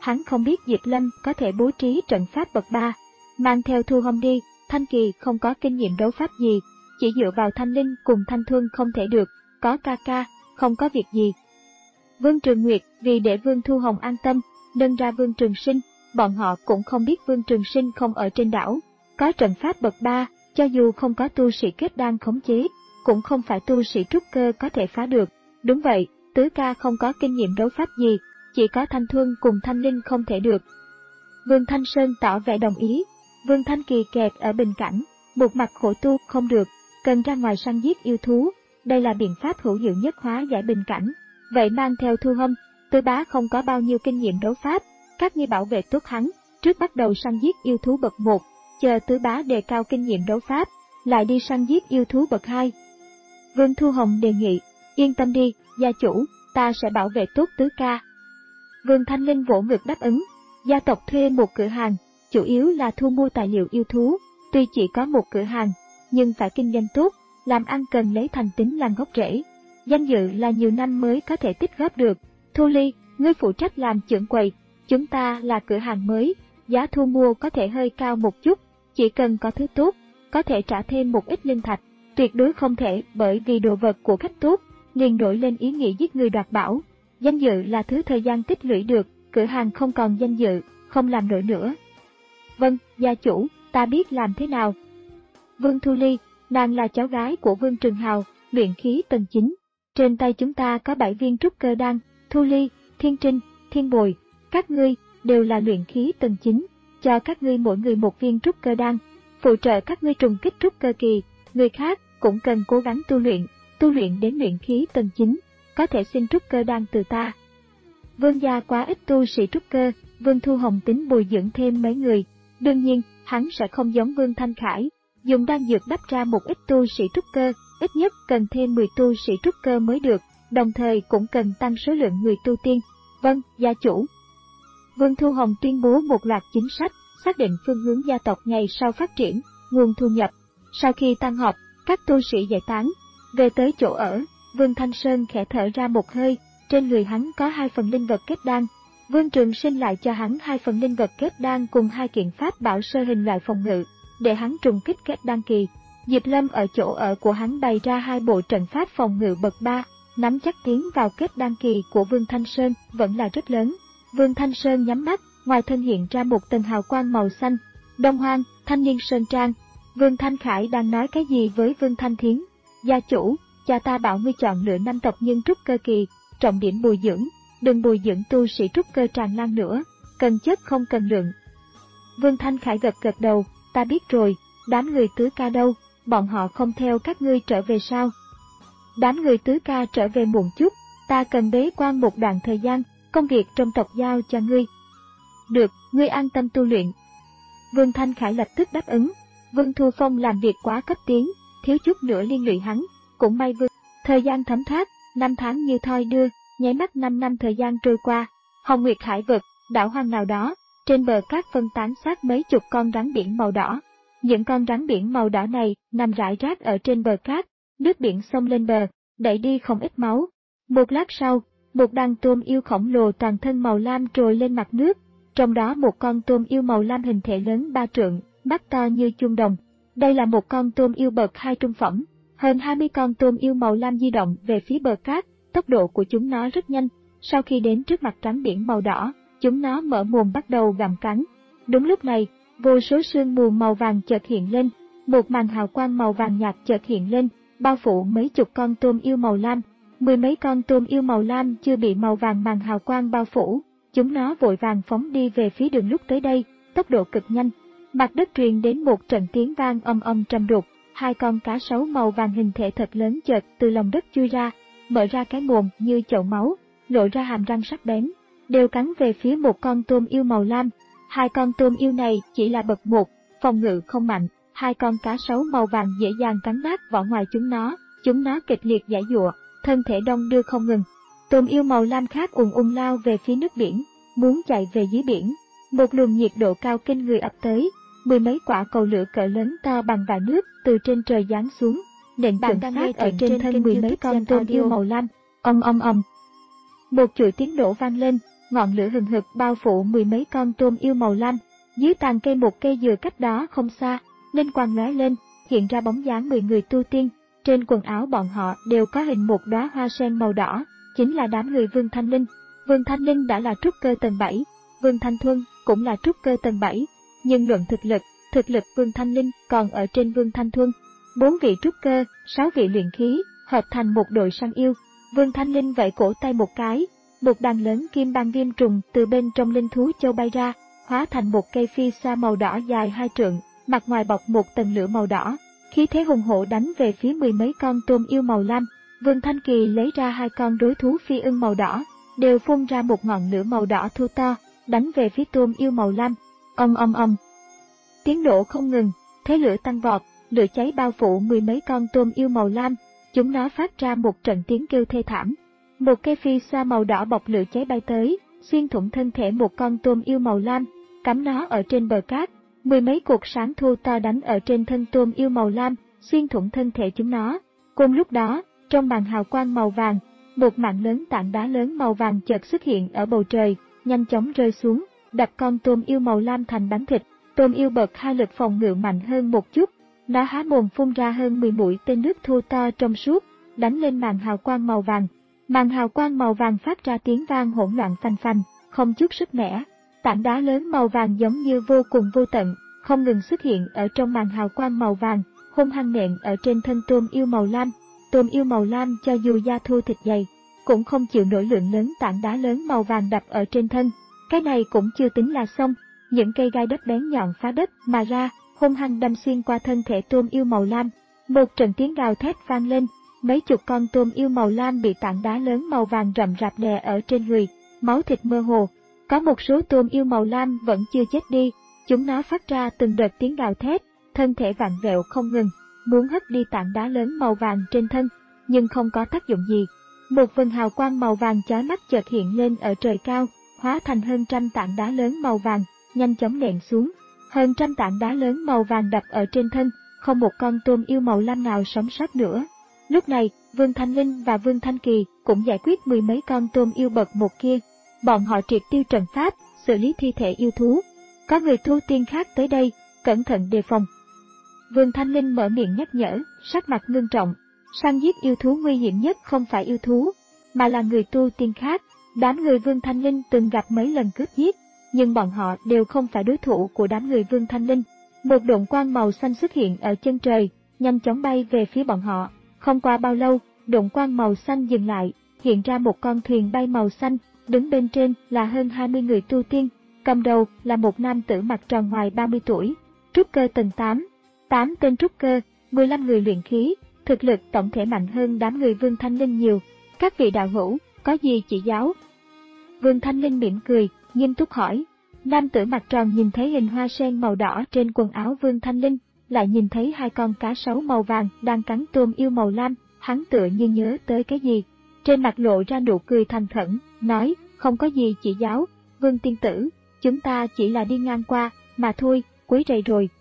hắn không biết Diệp Lâm có thể bố trí trận pháp bậc ba. Mang theo Thu Hồng đi, Thanh Kỳ không có kinh nghiệm đấu pháp gì, chỉ dựa vào Thanh Linh cùng Thanh Thuân không thể được, có ca ca, không có việc gì. Vương Trường Nguyệt vì để Vương Thu Hồng an tâm, nâng ra Vương Trường Sinh, bọn họ cũng không biết Vương Trường Sinh không ở trên đảo. Có trận pháp bậc ba, cho dù không có tu sĩ kết đan khống chế, cũng không phải tu sĩ trúc cơ có thể phá được. Đúng vậy, tứ ca không có kinh nghiệm đấu pháp gì, chỉ có Thanh Thuân cùng Thanh Linh không thể được. Vương Thanh Sơn tỏ vẻ đồng ý. Vương Thanh Kỳ kẹt ở bình cảnh, một mặt khổ tu không được, cần ra ngoài săn giết yêu thú, đây là biện pháp hữu hiệu nhất hóa giải bình cảnh. Vậy mang theo Thu Hâm, Tư Bá không có bao nhiêu kinh nghiệm đấu pháp, các ngươi bảo vệ tốt hắn, trước bắt đầu săn giết yêu thú bậc một, chờ Tư Bá đề cao kinh nghiệm đấu pháp, lại đi săn giết yêu thú bậc hai. Vương Thu Hồng đề nghị, yên tâm đi, gia chủ, ta sẽ bảo vệ tốt tứ ca. Vương Thanh Linh vỗ ngực đáp ứng, gia tộc thuê một cửa hàng, chủ yếu là thu mua tài liệu yêu thú, tuy chỉ có một cửa hàng, nhưng phải kinh doanh tốt, làm ăn cần lấy thành tính làm gốc rễ. Danh dự là nhiều năm mới có thể tích góp được. Thu Ly, ngươi phụ trách làm trưởng quầy, chúng ta là cửa hàng mới, giá thu mua có thể hơi cao một chút, chỉ cần có thứ tốt, có thể trả thêm một ít linh thạch, tuyệt đối không thể bởi vì đồ vật của khách tốt, liền đổi lên ý nghĩ giết người đoạt bảo. Danh dự là thứ thời gian tích lũy được, cửa hàng không còn danh dự, không làm nổi nữa. Vâng, gia chủ, ta biết làm thế nào. Vương Thu Ly, nàng là cháu gái của Vương Trường Hào, luyện khí tầng chín. Trên tay chúng ta có bảy viên trúc cơ đan, Thu Ly, Thiên Trinh, Thiên Bồi, các ngươi đều là luyện khí tầng chín, cho các ngươi mỗi người một viên trúc cơ đan, phụ trợ các ngươi trùng kích trúc cơ kỳ, người khác cũng cần cố gắng tu luyện, tu luyện đến luyện khí tầng chín, có thể xin trúc cơ đan từ ta. Vương gia quá ít tu sĩ trúc cơ, Vương Thu Hồng tính bồi dưỡng thêm mấy người, đương nhiên, hắn sẽ không giống Vương Thanh Khải, dùng đan dược đắp ra một ít tu sĩ trúc cơ, ít nhất cần thêm mười tu sĩ trúc cơ mới được, đồng thời cũng cần tăng số lượng người tu tiên. Vâng, gia chủ. Vương Thu Hồng tuyên bố một loạt chính sách, xác định phương hướng gia tộc ngày sau phát triển, nguồn thu nhập. Sau khi tan họp, các tu sĩ giải tán, về tới chỗ ở, Vương Thanh Sơn khẽ thở ra một hơi, trên người hắn có hai phần linh vật kết đan. Vương Trường Sinh lại cho hắn hai phần linh vật kết đan cùng hai kiện pháp bảo sơ hình loại phòng ngự, để hắn trùng kích kết đan kỳ. Diệp Lâm ở chỗ ở của hắn bày ra hai bộ trận pháp phòng ngự bậc ba, nắm chắc tiến vào kết đan kỳ của Vương Thanh Sơn vẫn là rất lớn. Vương Thanh Sơn nhắm mắt, ngoài thân hiện ra một tầng hào quang màu xanh. Đông Hoang, Thanh Niên Sơn Trang. Vương Thanh Khải đang nói cái gì với Vương Thanh Thiến? Gia chủ, cha ta bảo ngươi chọn lựa năm tộc nhân trúc cơ kỳ, trọng điểm bồi dưỡng, đừng bồi dưỡng tu sĩ trúc cơ tràn lan nữa, cần chất không cần lượng. Vương Thanh Khải gật gật đầu, ta biết rồi, đám người tứ ca đâu, bọn họ không theo các ngươi trở về sao? Đám người tứ ca trở về muộn chút, ta cần bế quan một đoạn thời gian, công việc trong tộc giao cho ngươi. Được, ngươi an tâm tu luyện. Vương Thanh Khải lập tức đáp ứng. Vương Thu Phong làm việc quá cấp tiến, thiếu chút nữa liên lụy hắn, cũng may Vương. Thời gian thấm thoát, năm tháng như thoi đưa, nháy mắt năm năm thời gian trôi qua. Hồng Nguyệt Hải vực, đảo hoang nào đó, trên bờ cát phân tán xác mấy chục con rắn biển màu đỏ. Những con rắn biển màu đỏ này nằm rải rác ở trên bờ cát, nước biển xông lên bờ, đẩy đi không ít máu. Một lát sau, một đàn tôm yêu khổng lồ toàn thân màu lam trồi lên mặt nước, trong đó một con tôm yêu màu lam hình thể lớn ba trượng, mắt to như chuông đồng. Đây là một con tôm yêu bậc hai trung phẩm. Hơn hai mươi con tôm yêu màu lam di động về phía bờ cát, tốc độ của chúng nó rất nhanh. Sau khi đến trước mặt rắn biển màu đỏ, chúng nó mở mồm bắt đầu gặm cắn. Đúng lúc này, vô số sương mù màu vàng chợt hiện lên, một màn hào quang màu vàng nhạt chợt hiện lên, bao phủ mấy chục con tôm yêu màu lam. Mười mấy con tôm yêu màu lam chưa bị màu vàng màn hào quang bao phủ, chúng nó vội vàng phóng đi về phía đường lúc tới đây, tốc độ cực nhanh. Mặt đất truyền đến một trận tiếng vang âm âm trầm đục, hai con cá sấu màu vàng hình thể thật lớn chợt từ lòng đất chui ra, mở ra cái mồm như chậu máu, lộ ra hàm răng sắc bén, đều cắn về phía một con tôm yêu màu lam. Hai con tôm yêu này chỉ là bậc một, phòng ngự không mạnh, hai con cá sấu màu vàng dễ dàng cắn nát vỏ ngoài chúng nó, chúng nó kịch liệt giãy giụa, thân thể đong đưa không ngừng. Tôm yêu màu lam khác ùn ùn lao về phía nước biển, muốn chạy về dưới biển. Một luồng nhiệt độ cao kinh người ập tới, mười mấy quả cầu lửa cỡ lớn to bằng vại nước từ trên trời giáng xuống, nện chuẩn xác ở trên thân mười mấy con tôm yêu màu lam. Ong ong ong. Một chuỗi tiếng nổ vang lên, ngọn lửa hừng hực bao phủ mười mấy con tôm yêu màu lam. Dưới tàn cây một cây dừa cách đó không xa, linh quang lóe lên, hiện ra bóng dáng mười người tu tiên. Trên quần áo bọn họ đều có hình một đóa hoa sen màu đỏ, chính là đám người Vương Thanh Linh. Vương Thanh Linh đã là trúc cơ tầng bảy, Vương Thanh Thuân cũng là trúc cơ tầng bảy, nhưng luận thực lực, thực lực Vương Thanh Linh còn ở trên Vương Thanh Thuân. Bốn vị trúc cơ, sáu vị luyện khí, hợp thành một đội săn yêu. Vương Thanh Linh vẫy cổ tay một cái, một đàn lớn kim băng viêm trùng từ bên trong linh thú châu bay ra, hóa thành một cây phi sa màu đỏ dài hai trượng, mặt ngoài bọc một tầng lửa màu đỏ, khí thế hùng hổ đánh về phía mười mấy con tôm yêu màu lam. Vương Thanh Kỳ lấy ra hai con đối thú phi ưng màu đỏ, đều phun ra một ngọn lửa màu đỏ thu to, đánh về phía tôm yêu màu lam. Ong ong ong, tiếng nổ không ngừng, thế lửa tăng vọt, lửa cháy bao phủ mười mấy con tôm yêu màu lam, chúng nó phát ra một trận tiếng kêu thê thảm. Một cây phi sa màu đỏ bọc lửa cháy bay tới, xuyên thủng thân thể một con tôm yêu màu lam, cắm nó ở trên bờ cát. Mười mấy cột sáng thu to đánh ở trên thân tôm yêu màu lam, xuyên thủng thân thể chúng nó. Cùng lúc đó, trong màn hào quang màu vàng, một mảng lớn tảng đá lớn màu vàng chợt xuất hiện ở bầu trời, nhanh chóng rơi xuống, đập con tôm yêu màu lam thành bánh thịt. Tôm yêu bật hai lực phòng ngự mạnh hơn một chút, nó há mồm phun ra hơn mười mũi tên nước thô to trong suốt, đánh lên màn hào quang màu vàng. Màn hào quang màu vàng phát ra tiếng vang hỗn loạn phanh phanh, không chút sức mẻ. Tảng đá lớn màu vàng giống như vô cùng vô tận, không ngừng xuất hiện ở trong màn hào quang màu vàng, hung hăng nện ở trên thân tôm yêu màu lam. Tôm yêu màu lam cho dù da thô thịt dày, cũng không chịu nổi lượng lớn tảng đá lớn màu vàng đập ở trên thân. Cái này cũng chưa tính là xong, những cây gai đất bén nhọn phá đất mà ra, hung hăng đâm xuyên qua thân thể tôm yêu màu lam. Một trận tiếng gào thét vang lên, mấy chục con tôm yêu màu lam bị tảng đá lớn màu vàng rậm rạp đè ở trên người, máu thịt mơ hồ. Có một số tôm yêu màu lam vẫn chưa chết đi, chúng nó phát ra từng đợt tiếng gào thét, thân thể vặn vẹo không ngừng, muốn hất đi tảng đá lớn màu vàng trên thân, nhưng không có tác dụng gì. Một vầng hào quang màu vàng chói mắt chợt hiện lên ở trời cao, hóa thành hơn trăm tảng đá lớn màu vàng, nhanh chóng nện xuống. Hơn trăm tảng đá lớn màu vàng đập ở trên thân, không một con tôm yêu màu lam nào sống sót nữa. Lúc này, Vương Thanh Linh và Vương Thanh Kỳ cũng giải quyết mười mấy con tôm yêu bậc một kia. Bọn họ triệt tiêu trận pháp, xử lý thi thể yêu thú. Có người tu tiên khác tới đây, cẩn thận đề phòng. Vương Thanh Linh mở miệng nhắc nhở, sắc mặt ngưng trọng. Săn giết yêu thú nguy hiểm nhất không phải yêu thú, mà là người tu tiên khác. Đám người Vương Thanh Linh từng gặp mấy lần cướp giết, nhưng bọn họ đều không phải đối thủ của đám người Vương Thanh Linh. Một độn quang màu xanh xuất hiện ở chân trời, nhanh chóng bay về phía bọn họ. Không qua bao lâu, độn quang màu xanh dừng lại, hiện ra một con thuyền bay màu xanh, đứng bên trên là hơn hai mươi người tu tiên, cầm đầu là một nam tử mặt tròn ngoài ba mươi tuổi, trúc cơ tầng tám, tám tên trúc cơ, mười lăm người luyện khí, thực lực tổng thể mạnh hơn đám người Vương Thanh Linh nhiều. Các vị đạo hữu, có gì chỉ giáo? Vương Thanh Linh mỉm cười, nghiêm túc hỏi. Nam tử mặt tròn nhìn thấy hình hoa sen màu đỏ trên quần áo Vương Thanh Linh, lại nhìn thấy hai con cá sấu màu vàng đang cắn tôm yêu màu lam, hắn tựa như nhớ tới cái gì. Trên mặt lộ ra nụ cười thành khẩn, nói, không có gì chỉ giáo, Vương tiên tử, chúng ta chỉ là đi ngang qua, mà thôi, quấy rầy rồi.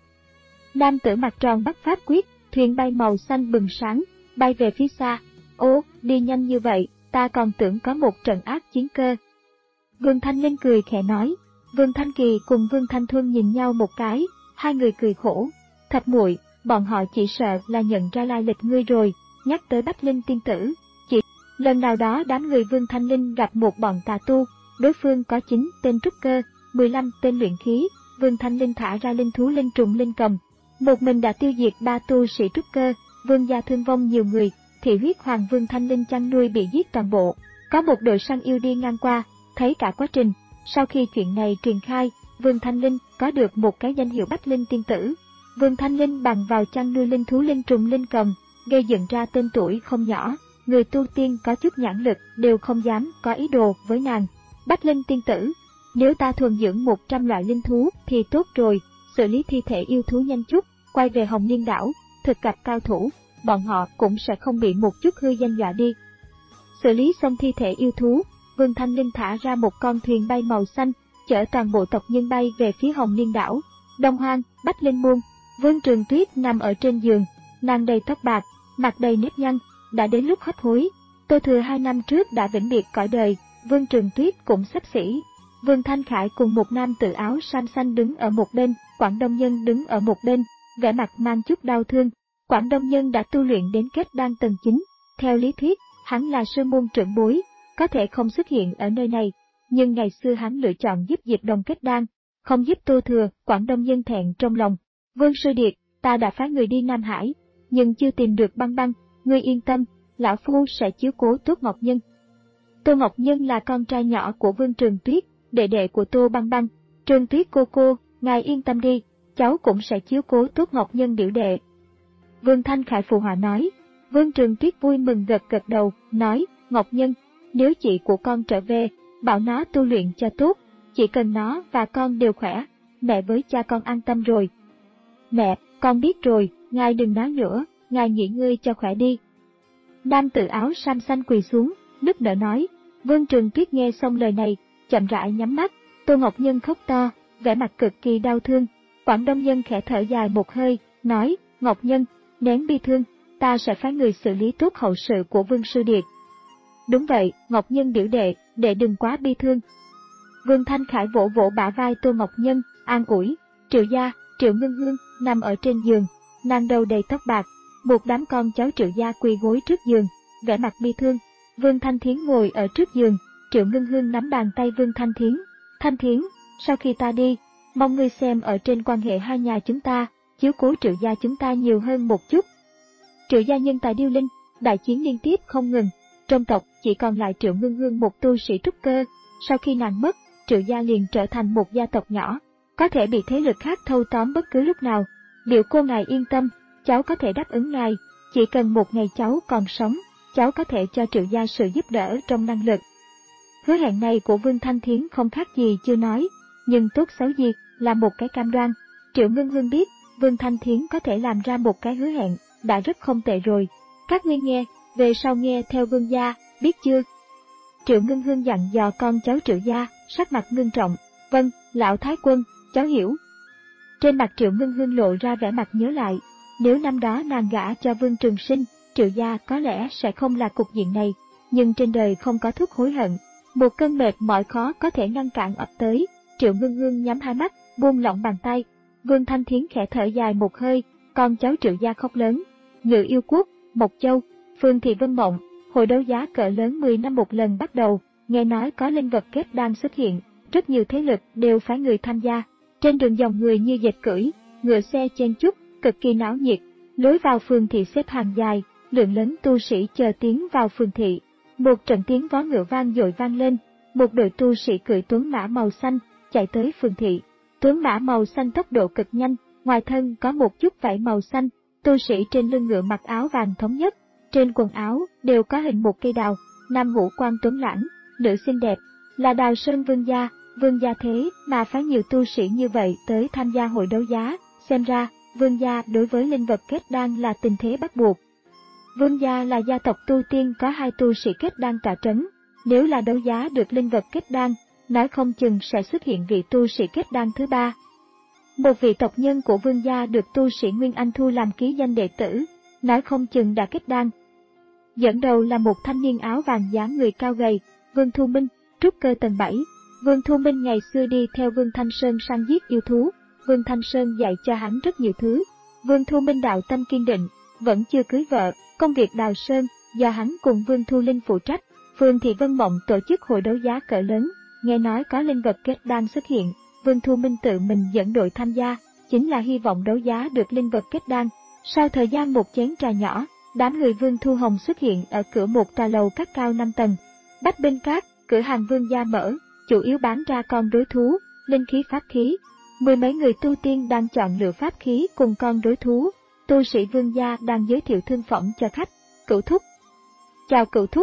Nam tử mặt tròn bắt pháp quyết, thuyền bay màu xanh bừng sáng, bay về phía xa. Ô, đi nhanh như vậy, ta còn tưởng có một trận ác chiến cơ. Vương Thanh Linh cười khẽ nói. Vương Thanh Kỳ cùng Vương Thanh Thuân nhìn nhau một cái, hai người cười khổ. Thập muội, bọn họ chỉ sợ là nhận ra lai lịch ngươi rồi, nhắc tới Bách Linh tiên tử. Chỉ lần nào đó đám người Vương Thanh Linh gặp một bọn tà tu, đối phương có chín tên trúc cơ, mười lăm tên luyện khí, Vương Thanh Linh thả ra linh thú linh trùng linh cầm. Một mình đã tiêu diệt ba tu sĩ trúc cơ, Vương gia thương vong nhiều người, thị huyết hoàng Vương Thanh Linh chăn nuôi bị giết toàn bộ. Có một đội săn yêu đi ngang qua, thấy cả quá trình. Sau khi chuyện này truyền khai, Vương Thanh Linh có được một cái danh hiệu Bách Linh tiên tử. Vương Thanh Linh bằng vào chăn nuôi linh thú linh trùng linh cầm, gây dựng ra tên tuổi không nhỏ, người tu tiên có chút nhãn lực đều không dám có ý đồ với nàng. Bách Linh tiên tử, nếu ta thuần dưỡng một trăm loại linh thú thì tốt rồi, xử lý thi thể yêu thú nhanh chút, quay về Hồng Liên đảo, thực gặp cao thủ, bọn họ cũng sẽ không bị một chút hư danh dọa đi. Xử lý xong thi thể yêu thú, Vương Thanh Linh thả ra một con thuyền bay màu xanh, chở toàn bộ tộc nhân bay về phía Hồng Liên đảo. Đông Hoang, Bách Linh môn, Vương Trường Tuyết nằm ở trên giường, nàng đầy tóc bạc, mặt đầy nếp nhăn, đã đến lúc hấp hối. Tô Thừa hai năm trước đã vĩnh biệt cõi đời, Vương Trường Tuyết cũng xấp xỉ. Vương Thanh Khải cùng một nam tử áo sam xanh đứng ở một bên, Quảng Đông Nhân đứng ở một bên, vẻ mặt mang chút đau thương. Quảng Đông Nhân đã tu luyện đến kết đan tầng chín, theo lý thuyết, hắn là sư môn trưởng bối, có thể không xuất hiện ở nơi này, nhưng ngày xưa hắn lựa chọn giúp Diệp Đồng kết đan, không giúp Tô Thừa. Quảng Đông Nhân thẹn trong lòng. Vương Sư Điệt, ta đã phái người đi Nam Hải, nhưng chưa tìm được Băng Băng, ngươi yên tâm, lão phu sẽ chiếu cố tốt Ngọc Nhân. Tô Ngọc Nhân là con trai nhỏ của Vương Trường Tuyết, đệ đệ của Tô Băng Băng. Trường Tuyết cô cô, ngài yên tâm đi, cháu cũng sẽ chiếu cố tốt Ngọc Nhân biểu đệ. Vương Thanh Khải phụ họa nói. Vương Trường Tuyết vui mừng gật gật đầu, nói, Ngọc Nhân, nếu chị của con trở về, bảo nó tu luyện cho tốt, chỉ cần nó và con đều khỏe, mẹ với cha con an tâm rồi. Mẹ, con biết rồi, ngài đừng nói nữa, ngài nghỉ ngơi cho khỏe đi. Nam tử áo sam xanh quỳ xuống, nức nở nói. Vương Trường Tuyết nghe xong lời này, chậm rãi nhắm mắt. Tô Ngọc Nhân khóc to, vẻ mặt cực kỳ đau thương. Quảng Đông Nhân khẽ thở dài một hơi, nói, Ngọc Nhân, nén bi thương, ta sẽ phái người xử lý tốt hậu sự của Vương Sư Điệt. Đúng vậy, Ngọc Nhân biểu đệ, đệ đừng quá bi thương. Vương Thanh Khải vỗ vỗ bả vai Tô Ngọc Nhân, an ủi. Triệu gia, Triệu Ngân Hương, nằm ở trên giường, nàng đầu đầy tóc bạc, một đám con cháu Triệu gia quỳ gối trước giường, vẻ mặt bi thương. Vương Thanh Thiến ngồi ở trước giường, Triệu Ngân Hương nắm bàn tay Vương Thanh Thiến. Thanh Thiến, sau khi ta đi, mong ngươi xem ở trên quan hệ hai nhà chúng ta, chiếu cố Triệu gia chúng ta nhiều hơn một chút. Triệu gia nhân tài điêu linh, đại chiến liên tiếp không ngừng, trong tộc chỉ còn lại Triệu Ngân Hương một tu sĩ trúc cơ. Sau khi nàng mất, Triệu gia liền trở thành một gia tộc nhỏ, có thể bị thế lực khác thâu tóm bất cứ lúc nào. Liệu cô ngài yên tâm, cháu có thể đáp ứng ngài, chỉ cần một ngày cháu còn sống, cháu có thể cho Triệu gia sự giúp đỡ trong năng lực. Hứa hẹn này của Vương Thanh Thiến không khác gì chưa nói, nhưng tốt xấu gì là một cái cam đoan. Triệu Ngân Hương biết, Vương Thanh Thiến có thể làm ra một cái hứa hẹn, đã rất không tệ rồi. Các ngươi nghe, về sau nghe theo Vương gia, biết chưa? Triệu Ngân Hương dặn dò con cháu Triệu gia, sắc mặt ngưng trọng. Vâng, lão thái quân, cháu hiểu. Trên mặt Triệu Ngân Hương lộ ra vẻ mặt nhớ lại. Nếu năm đó nàng gả cho Vương Trường Sinh, Triệu gia có lẽ sẽ không là cục diện này. Nhưng trên đời không có thuốc hối hận. Một cơn mệt mỏi khó có thể ngăn cản ập tới. Triệu Ngân Hương nhắm hai mắt, buông lỏng bàn tay. Vương Thanh Thiến khẽ thở dài một hơi, con cháu Triệu gia khóc lớn. Ngự Yêu Quốc, Mộc Châu, Phương Thị Vân Mộng, hội đấu giá cỡ lớn mười năm một lần bắt đầu, nghe nói có linh vật kết đan xuất hiện, rất nhiều thế lực đều phái người tham gia. Trên đường dòng người như dệt cưỡi, ngựa xe chen chúc, cực kỳ náo nhiệt. Lối vào phường thị xếp hàng dài, lượng lớn tu sĩ chờ tiến vào phường thị. Một trận tiếng vó ngựa vang dội vang lên, một đội tu sĩ cưỡi tuấn mã màu xanh chạy tới phường thị. Tuấn mã màu xanh tốc độ cực nhanh, ngoài thân có một chút vảy màu xanh. Tu sĩ trên lưng ngựa mặc áo vàng thống nhất, trên quần áo đều có hình một cây đào. Nam ngũ quan tuấn lãng, nữ xinh đẹp, là Đào Sơn Vương gia. Vương gia thế mà phái nhiều tu sĩ như vậy tới tham gia hội đấu giá, xem ra Vương gia đối với linh vật kết đan là tình thế bắt buộc. Vương gia là gia tộc tu tiên có hai tu sĩ kết đan tọa trấn, nếu là đấu giá được linh vật kết đan, nói không chừng sẽ xuất hiện vị tu sĩ kết đan thứ ba. Một vị tộc nhân của Vương gia được tu sĩ Nguyên Anh thu làm ký danh đệ tử, nói không chừng đã kết đan. Dẫn đầu là một thanh niên áo vàng dáng người cao gầy, Vương Thu Minh, trúc cơ tầng bảy. Vương Thu Minh ngày xưa đi theo Vương Thanh Sơn săn giết yêu thú, Vương Thanh Sơn dạy cho hắn rất nhiều thứ. Vương Thu Minh đạo tâm kiên định, vẫn chưa cưới vợ, công việc đào sơn do hắn cùng Vương Thu Linh phụ trách. Phương Thị Vân Mộng tổ chức hội đấu giá cỡ lớn, nghe nói có linh vật kết đan xuất hiện, Vương Thu Minh tự mình dẫn đội tham gia, chính là hy vọng đấu giá được linh vật kết đan. Sau thời gian một chén trà nhỏ, đám người Vương Thu Hồng xuất hiện ở cửa một tòa lầu các cao năm tầng. Bách Binh Các, cửa hàng Vương gia mở, chủ yếu bán ra con rối thú, linh khí pháp khí. Mười mấy người tu tiên đang chọn lựa pháp khí cùng con rối thú. Tu sĩ Vương gia đang giới thiệu thương phẩm cho khách. Cửu thúc. Chào cửu thúc.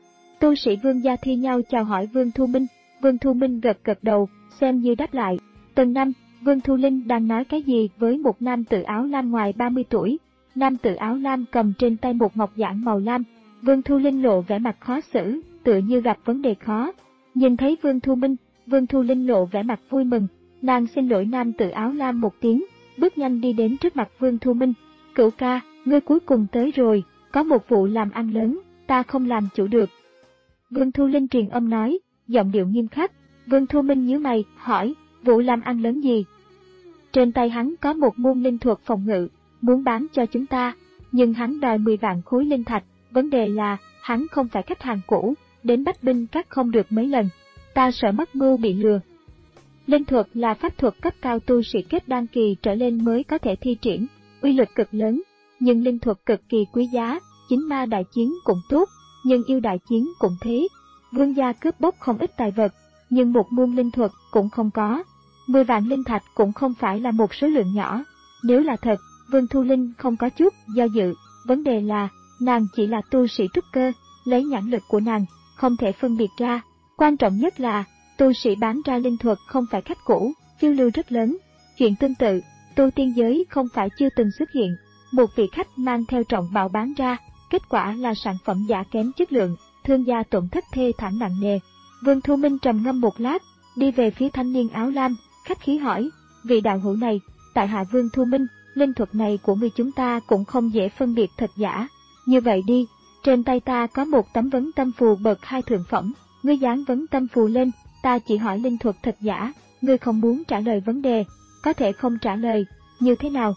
Tu sĩ Vương gia thi nhau chào hỏi Vương Thu Minh. Vương Thu Minh gật gật đầu, xem như đáp lại. Tầng năm, Vương Thu Linh đang nói cái gì với một nam tử áo lam ngoài ba mươi tuổi. Nam tử áo lam cầm trên tay một ngọc giản màu lam. Vương Thu Linh lộ vẻ mặt khó xử, tựa như gặp vấn đề khó. Nhìn thấy Vương Thu Minh, Vương Thu Linh lộ vẻ mặt vui mừng. Nàng xin lỗi nam tử áo lam một tiếng, bước nhanh đi đến trước mặt Vương Thu Minh. Cửu ca, ngươi cuối cùng tới rồi, có một vụ làm ăn lớn, ta không làm chủ được. Vương Thu Linh truyền âm nói, giọng điệu nghiêm khắc. Vương Thu Minh nhíu mày, hỏi, vụ làm ăn lớn gì? Trên tay hắn có một môn linh thuật phòng ngự, muốn bán cho chúng ta, nhưng hắn đòi mười vạn khối linh thạch, vấn đề là, hắn không phải khách hàng cũ, đến Bách Binh Các không được mấy lần, ta sợ mắc mưu bị lừa. Linh thuật là pháp thuật cấp cao tu sĩ kết đan kỳ trở lên mới có thể thi triển, uy lực cực lớn, nhưng linh thuật cực kỳ quý giá, chính ma đại chiến cũng tốt, nhưng yêu đại chiến cũng thế. Vương gia cướp bóc không ít tài vật, nhưng một môn linh thuật cũng không có. Mười vạn linh thạch cũng không phải là một số lượng nhỏ. Nếu là thật, Vương Thu Linh không có chút do dự, vấn đề là, nàng chỉ là tu sĩ trúc cơ, lấy nhãn lực của nàng, không thể phân biệt ra. Quan trọng nhất là, tu sĩ bán ra linh thuật không phải khách cũ, phiêu lưu rất lớn. Chuyện tương tự, tu tiên giới không phải chưa từng xuất hiện, một vị khách mang theo trọng bảo bán ra, kết quả là sản phẩm giả kém chất lượng, thương gia tổn thất thê thảm nặng nề. Vương Thu Minh trầm ngâm một lát, đi về phía thanh niên áo lam, khách khí hỏi, vị đạo hữu này, tại hạ Vương Thu Minh, linh thuật này của người chúng ta cũng không dễ phân biệt thật giả. Như vậy đi, trên tay ta có một tấm vấn tâm phù bậc hai thượng phẩm, ngươi dán vấn tâm phù lên, ta chỉ hỏi linh thuật thật giả, ngươi không muốn trả lời vấn đề, có thể không trả lời, như thế nào?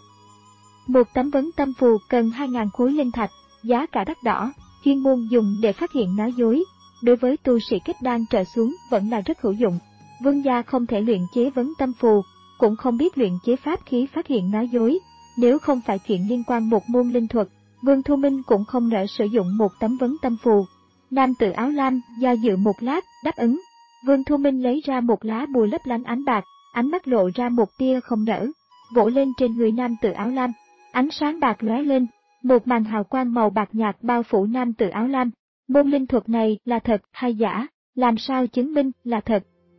Một tấm vấn tâm phù cần hai ngàn khối linh thạch, giá cả đắt đỏ, chuyên môn dùng để phát hiện nói dối, đối với tu sĩ kết đan trở xuống vẫn là rất hữu dụng. Vương gia không thể luyện chế vấn tâm phù, cũng không biết luyện chế pháp khí phát hiện nói dối, nếu không phải chuyện liên quan một môn linh thuật, Vương Thu Minh cũng không nỡ sử dụng một tấm vấn tâm phù. Nam tử áo lam do dự một lát, đáp ứng. Vương Thu Minh lấy ra một lá bùa lấp lánh ánh bạc, ánh mắt lộ ra một tia không nở, vỗ lên trên người nam tử áo lam, ánh sáng bạc lóe lên, một màn hào quang màu bạc nhạt bao phủ nam tử áo lam. Môn linh thuật này là thật hay giả, làm sao chứng minh là thật?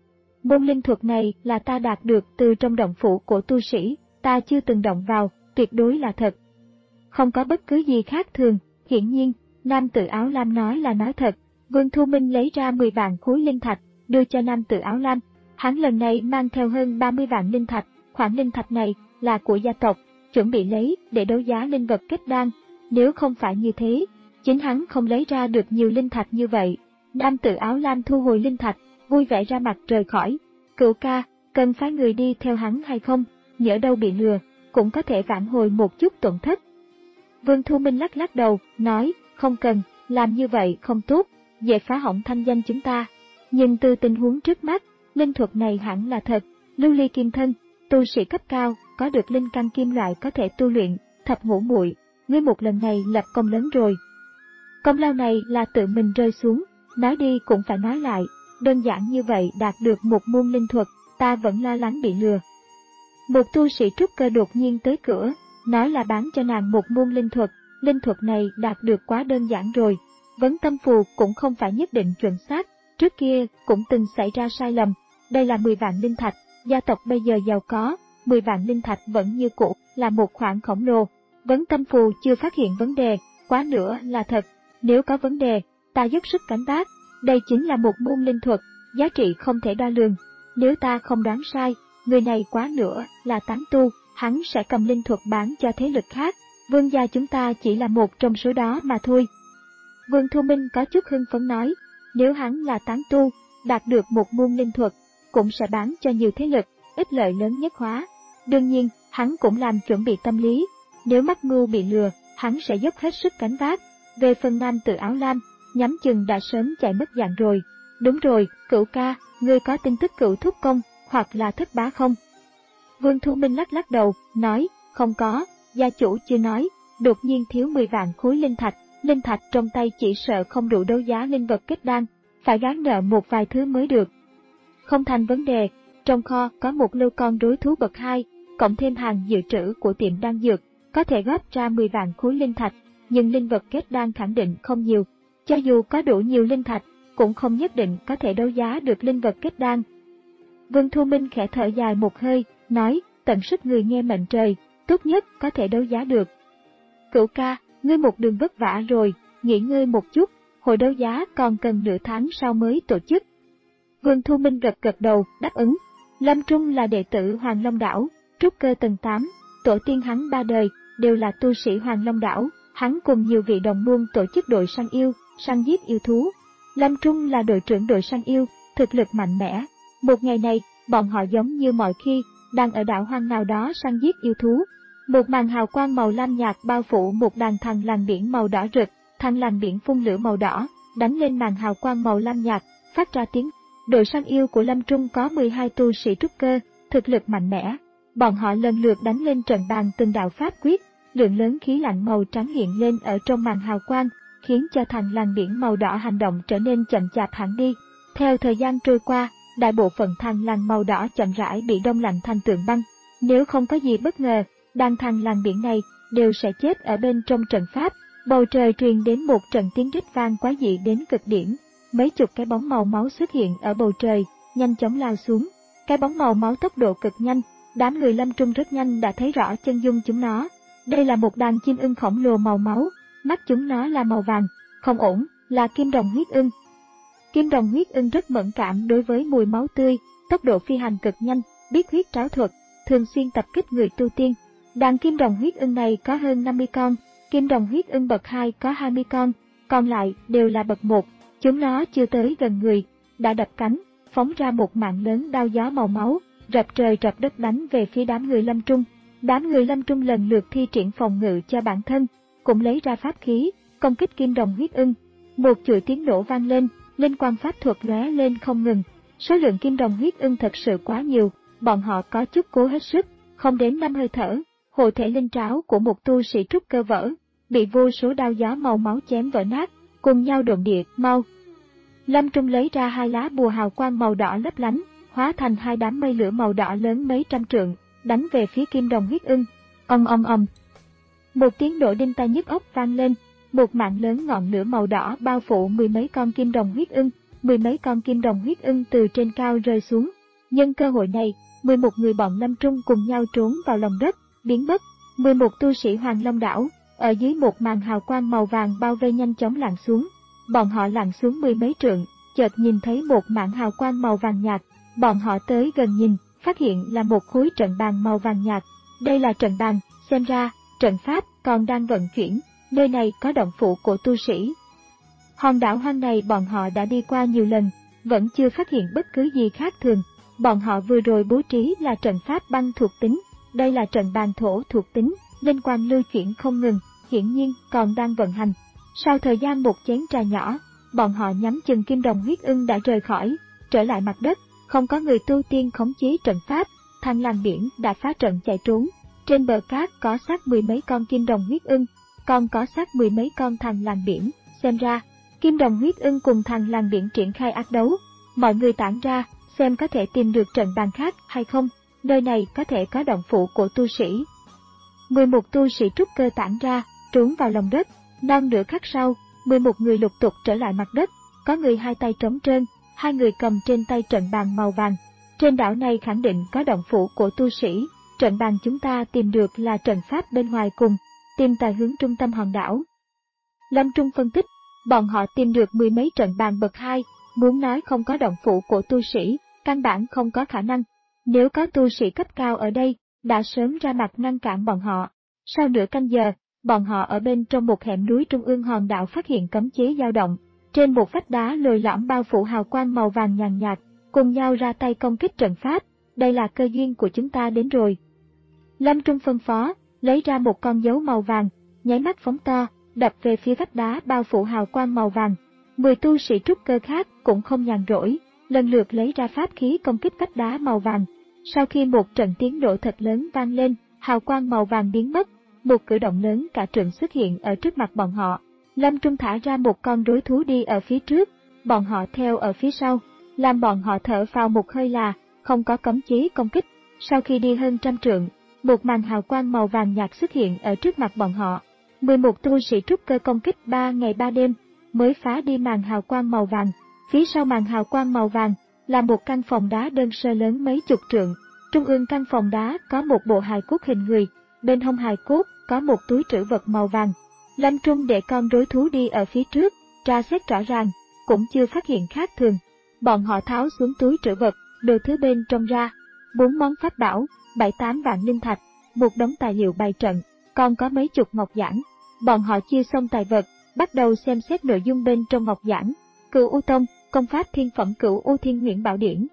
Môn linh thuật này là ta đạt được từ trong động phủ của tu sĩ, ta chưa từng động vào, tuyệt đối là thật. Không có bất cứ gì khác thường, hiển nhiên, nam tử áo lam nói là nói thật. Vương Thu Minh lấy ra mười vạn khối linh thạch, đưa cho nam tử áo lam. Hắn lần này mang theo hơn ba mươi vạn linh thạch, khoản linh thạch này là của gia tộc, chuẩn bị lấy để đấu giá linh vật kết đan. Nếu không phải như thế, chính hắn không lấy ra được nhiều linh thạch như vậy. Nam tử áo lam thu hồi linh thạch, vui vẻ ra mặt rời khỏi. Cửu ca, cần phái người đi theo hắn hay không? Nhỡ đâu bị lừa, cũng có thể vãn hồi một chút tổn thất. Vương Thu Minh lắc lắc đầu, nói, không cần, làm như vậy không tốt, dễ phá hỏng thanh danh chúng ta. Nhưng từ tình huống trước mắt, linh thuật này hẳn là thật. Lưu ly kim thân, tu sĩ cấp cao, có được linh căn kim loại có thể tu luyện, thập ngũ muội, ngươi một lần này lập công lớn rồi. Công lao này là tự mình rơi xuống, nói đi cũng phải nói lại, đơn giản như vậy đạt được một môn linh thuật, ta vẫn lo lắng bị lừa. Một tu sĩ trúc cơ đột nhiên tới cửa, nói là bán cho nàng một môn linh thuật, linh thuật này đạt được quá đơn giản rồi. Vấn tâm phù cũng không phải nhất định chuẩn xác, trước kia cũng từng xảy ra sai lầm, đây là mười vạn linh thạch, gia tộc bây giờ giàu có, mười vạn linh thạch vẫn như cũ, là một khoản khổng lồ. Vấn tâm phù chưa phát hiện vấn đề, quá nữa là thật, nếu có vấn đề, ta dốc sức cánh bác, đây chính là một môn linh thuật, giá trị không thể đo lường. Nếu ta không đoán sai, người này quá nữa là tán tu, hắn sẽ cầm linh thuật bán cho thế lực khác, vương gia chúng ta chỉ là một trong số đó mà thôi. Vương Thu Minh có chút hưng phấn nói, nếu hắn là tán tu, đạt được một môn linh thuật, cũng sẽ bán cho nhiều thế lực, ích lợi lớn nhất hóa. Đương nhiên, hắn cũng làm chuẩn bị tâm lý, nếu mắc mưu bị lừa, hắn sẽ dốc hết sức gánh vác. Về phần nam tử áo lam, nhắm chừng đã sớm chạy mất dạng rồi. Đúng rồi, Cửu ca, ngươi có tin tức Cửu thúc công, hoặc là Thất bá không? Vương Thu Minh lắc lắc đầu, nói, không có, gia chủ chưa nói, đột nhiên thiếu mười vạn khối linh thạch, linh thạch trong tay chỉ sợ không đủ đấu giá linh vật kết đan, phải gán nợ một vài thứ mới được. Không thành vấn đề, trong kho có một lưu con đối thú bậc hai, cộng thêm hàng dự trữ của tiệm đan dược, có thể góp ra mười vạn khối linh thạch, nhưng linh vật kết đan khẳng định không nhiều. Cho dù có đủ nhiều linh thạch, cũng không nhất định có thể đấu giá được linh vật kết đan. Vương Thu Minh khẽ thở dài một hơi, nói, tận sức người nghe mệnh trời, tốt nhất có thể đấu giá được. Cửu ca, ngươi một đường vất vả rồi, nghỉ ngơi một chút, hội đấu giá còn cần nửa tháng sau mới tổ chức. Vương Thu Minh gật gật đầu, đáp ứng. Lâm Trung là đệ tử Hoàng Long Đảo, trúc cơ tầng tám, tổ tiên hắn ba đời, đều là tu sĩ Hoàng Long Đảo, hắn cùng nhiều vị đồng môn tổ chức đội săn yêu, săn giết yêu thú. Lâm Trung là đội trưởng đội săn yêu, thực lực mạnh mẽ. Một ngày này, bọn họ giống như mọi khi, đang ở đảo hoang nào đó săn giết yêu thú. Một màn hào quang màu lam nhạt bao phủ một đàn thằn lằn biển màu đỏ rực, thằn lằn biển phun lửa màu đỏ, đánh lên màn hào quang màu lam nhạt, phát ra tiếng. Đội săn yêu của Lâm Trung có mười hai tu sĩ trúc cơ, thực lực mạnh mẽ. Bọn họ lần lượt đánh lên trận bàn từng đạo pháp quyết, lượng lớn khí lạnh màu trắng hiện lên ở trong màn hào quang, khiến cho thằn lằn biển màu đỏ hành động trở nên chậm chạp hẳn đi. Theo thời gian trôi qua, đại bộ phận thằn lằn màu đỏ chậm rãi bị đông lạnh thành tượng băng. Nếu không có gì bất ngờ, đàn thằn lằn biển này đều sẽ chết ở bên trong trận pháp. Bầu trời truyền đến một trận tiếng rít vang quá dị đến cực điểm. Mấy chục cái bóng màu máu xuất hiện ở bầu trời, nhanh chóng lao xuống. Cái bóng màu máu tốc độ cực nhanh, đám người Lâm Trung rất nhanh đã thấy rõ chân dung chúng nó. Đây là một đàn chim ưng khổng lồ màu máu, mắt chúng nó là màu vàng, không ổn, là kim đồng huyết ưng. Kim đồng huyết ưng rất mẫn cảm đối với mùi máu tươi, tốc độ phi hành cực nhanh, biết huyết tráo thuật, thường xuyên tập kích người tu tiên. Đàn kim đồng huyết ưng này có hơn năm mươi con, kim đồng huyết ưng bậc hai có hai mươi con, còn lại đều là bậc một. Chúng nó chưa tới gần người, đã đập cánh, phóng ra một mạng lớn đao gió màu máu, rập trời rập đất đánh về phía đám người Lâm Trung. Đám người Lâm Trung lần lượt thi triển phòng ngự cho bản thân, cũng lấy ra pháp khí, công kích kim đồng huyết ưng. Một chuỗi tiếng nổ vang lên, linh quang pháp thuật lóe lên không ngừng. Số lượng kim đồng huyết ưng thật sự quá nhiều, bọn họ có chút cố hết sức, không đến năm hơi thở, hộ thể linh tráo của một tu sĩ trúc cơ vỡ, bị vô số đao gió màu máu chém vỡ nát, cùng nhau độn địa, mau. Lâm Trung lấy ra hai lá bùa hào quang màu đỏ lấp lánh, hóa thành hai đám mây lửa màu đỏ lớn mấy trăm trượng, đánh về phía kim đồng huyết ưng. Ầm ầm ầm. Một tiếng nổ đinh tai nhức óc vang lên, một mạng lớn ngọn lửa màu đỏ bao phủ mười mấy con kim đồng huyết ưng, mười mấy con kim đồng huyết ưng từ trên cao rơi xuống. Nhân cơ hội này, mười một người bọn Lâm Trung cùng nhau trốn vào lòng đất, biến mất. mười một tu sĩ Hoàng Long đảo, ở dưới một màn hào quang màu vàng bao vây nhanh chóng lặn xuống. Bọn họ lặn xuống mười mấy trượng, chợt nhìn thấy một mảng hào quang màu vàng nhạt. Bọn họ tới gần nhìn, phát hiện là một khối trận bàn màu vàng nhạt. Đây là trận bàn, xem ra, trận pháp còn đang vận chuyển, nơi này có động phủ của tu sĩ. Hòn đảo hoang này bọn họ đã đi qua nhiều lần, vẫn chưa phát hiện bất cứ gì khác thường. Bọn họ vừa rồi bố trí là trận pháp băng thuộc tính, đây là trận bàn thổ thuộc tính, linh quang lưu chuyển không ngừng, hiển nhiên còn đang vận hành. Sau thời gian một chén trà nhỏ, bọn họ nhắm chừng kim đồng huyết ưng đã rời khỏi, trở lại mặt đất, không có người tu tiên khống chế trận pháp, thằn lằn biển đã phá trận chạy trốn. Trên bờ cát có xác mười mấy con kim đồng huyết ưng, còn có xác mười mấy con thằn lằn biển, xem ra, kim đồng huyết ưng cùng thằn lằn biển triển khai ác đấu. Mọi người tản ra, xem có thể tìm được trận bàn khác hay không, nơi này có thể có động phủ của tu sĩ. mười một tu sĩ trúc cơ tản ra, trốn vào lòng đất. Non nửa khắc sau, mười một người lục tục trở lại mặt đất, có người hai tay trống trơn, hai người cầm trên tay trận bàn màu vàng. Trên đảo này khẳng định có động phủ của tu sĩ, trận bàn chúng ta tìm được là trận pháp bên ngoài cùng, tìm tại hướng trung tâm hòn đảo. Lâm Trung phân tích, bọn họ tìm được mười mấy trận bàn bậc hai, muốn nói không có động phủ của tu sĩ, căn bản không có khả năng. Nếu có tu sĩ cấp cao ở đây, đã sớm ra mặt ngăn cản bọn họ. Sau nửa canh giờ, bọn họ ở bên trong một hẻm núi trung ương hòn đảo phát hiện cấm chế dao động. Trên một vách đá lồi lõm bao phủ hào quang màu vàng nhàn nhạt, cùng nhau ra tay công kích trận pháp. Đây là cơ duyên của chúng ta đến rồi. Lâm Trung phân phó, lấy ra một con dấu màu vàng, nháy mắt phóng to, đập về phía vách đá bao phủ hào quang màu vàng. Mười tu sĩ trúc cơ khác cũng không nhàn rỗi, lần lượt lấy ra pháp khí công kích vách đá màu vàng. Sau khi một trận tiếng nổ thật lớn vang lên, hào quang màu vàng biến mất, một cử động lớn cả trượng xuất hiện ở trước mặt bọn họ. Lâm Trung thả ra một con rối thú đi ở phía trước, bọn họ theo ở phía sau, làm bọn họ thở phào một hơi là không có cấm chế công kích. Sau khi đi hơn trăm trượng, một màn hào quang màu vàng nhạt xuất hiện ở trước mặt bọn họ. mười một tu sĩ trúc cơ công kích ba ngày ba đêm mới phá đi màn hào quang màu vàng. Phía sau màn hào quang màu vàng là một căn phòng đá đơn sơ lớn mấy chục trượng. Trung ương căn phòng đá có một bộ hài cốt hình người, bên hông hài cốt có một túi trữ vật màu vàng. Lâm Trung để con rối thú đi ở phía trước, tra xét rõ ràng, cũng chưa phát hiện khác thường. Bọn họ tháo xuống túi trữ vật, đồ thứ bên trong ra, bốn món pháp bảo, bảy tám vạn linh thạch, một đống tài liệu bày trận, còn có mấy chục ngọc giản. Bọn họ chia xong tài vật, bắt đầu xem xét nội dung bên trong ngọc giản. Cửu U Tông, công pháp thiên phẩm Cửu U Thiên Huyền Bảo Điển.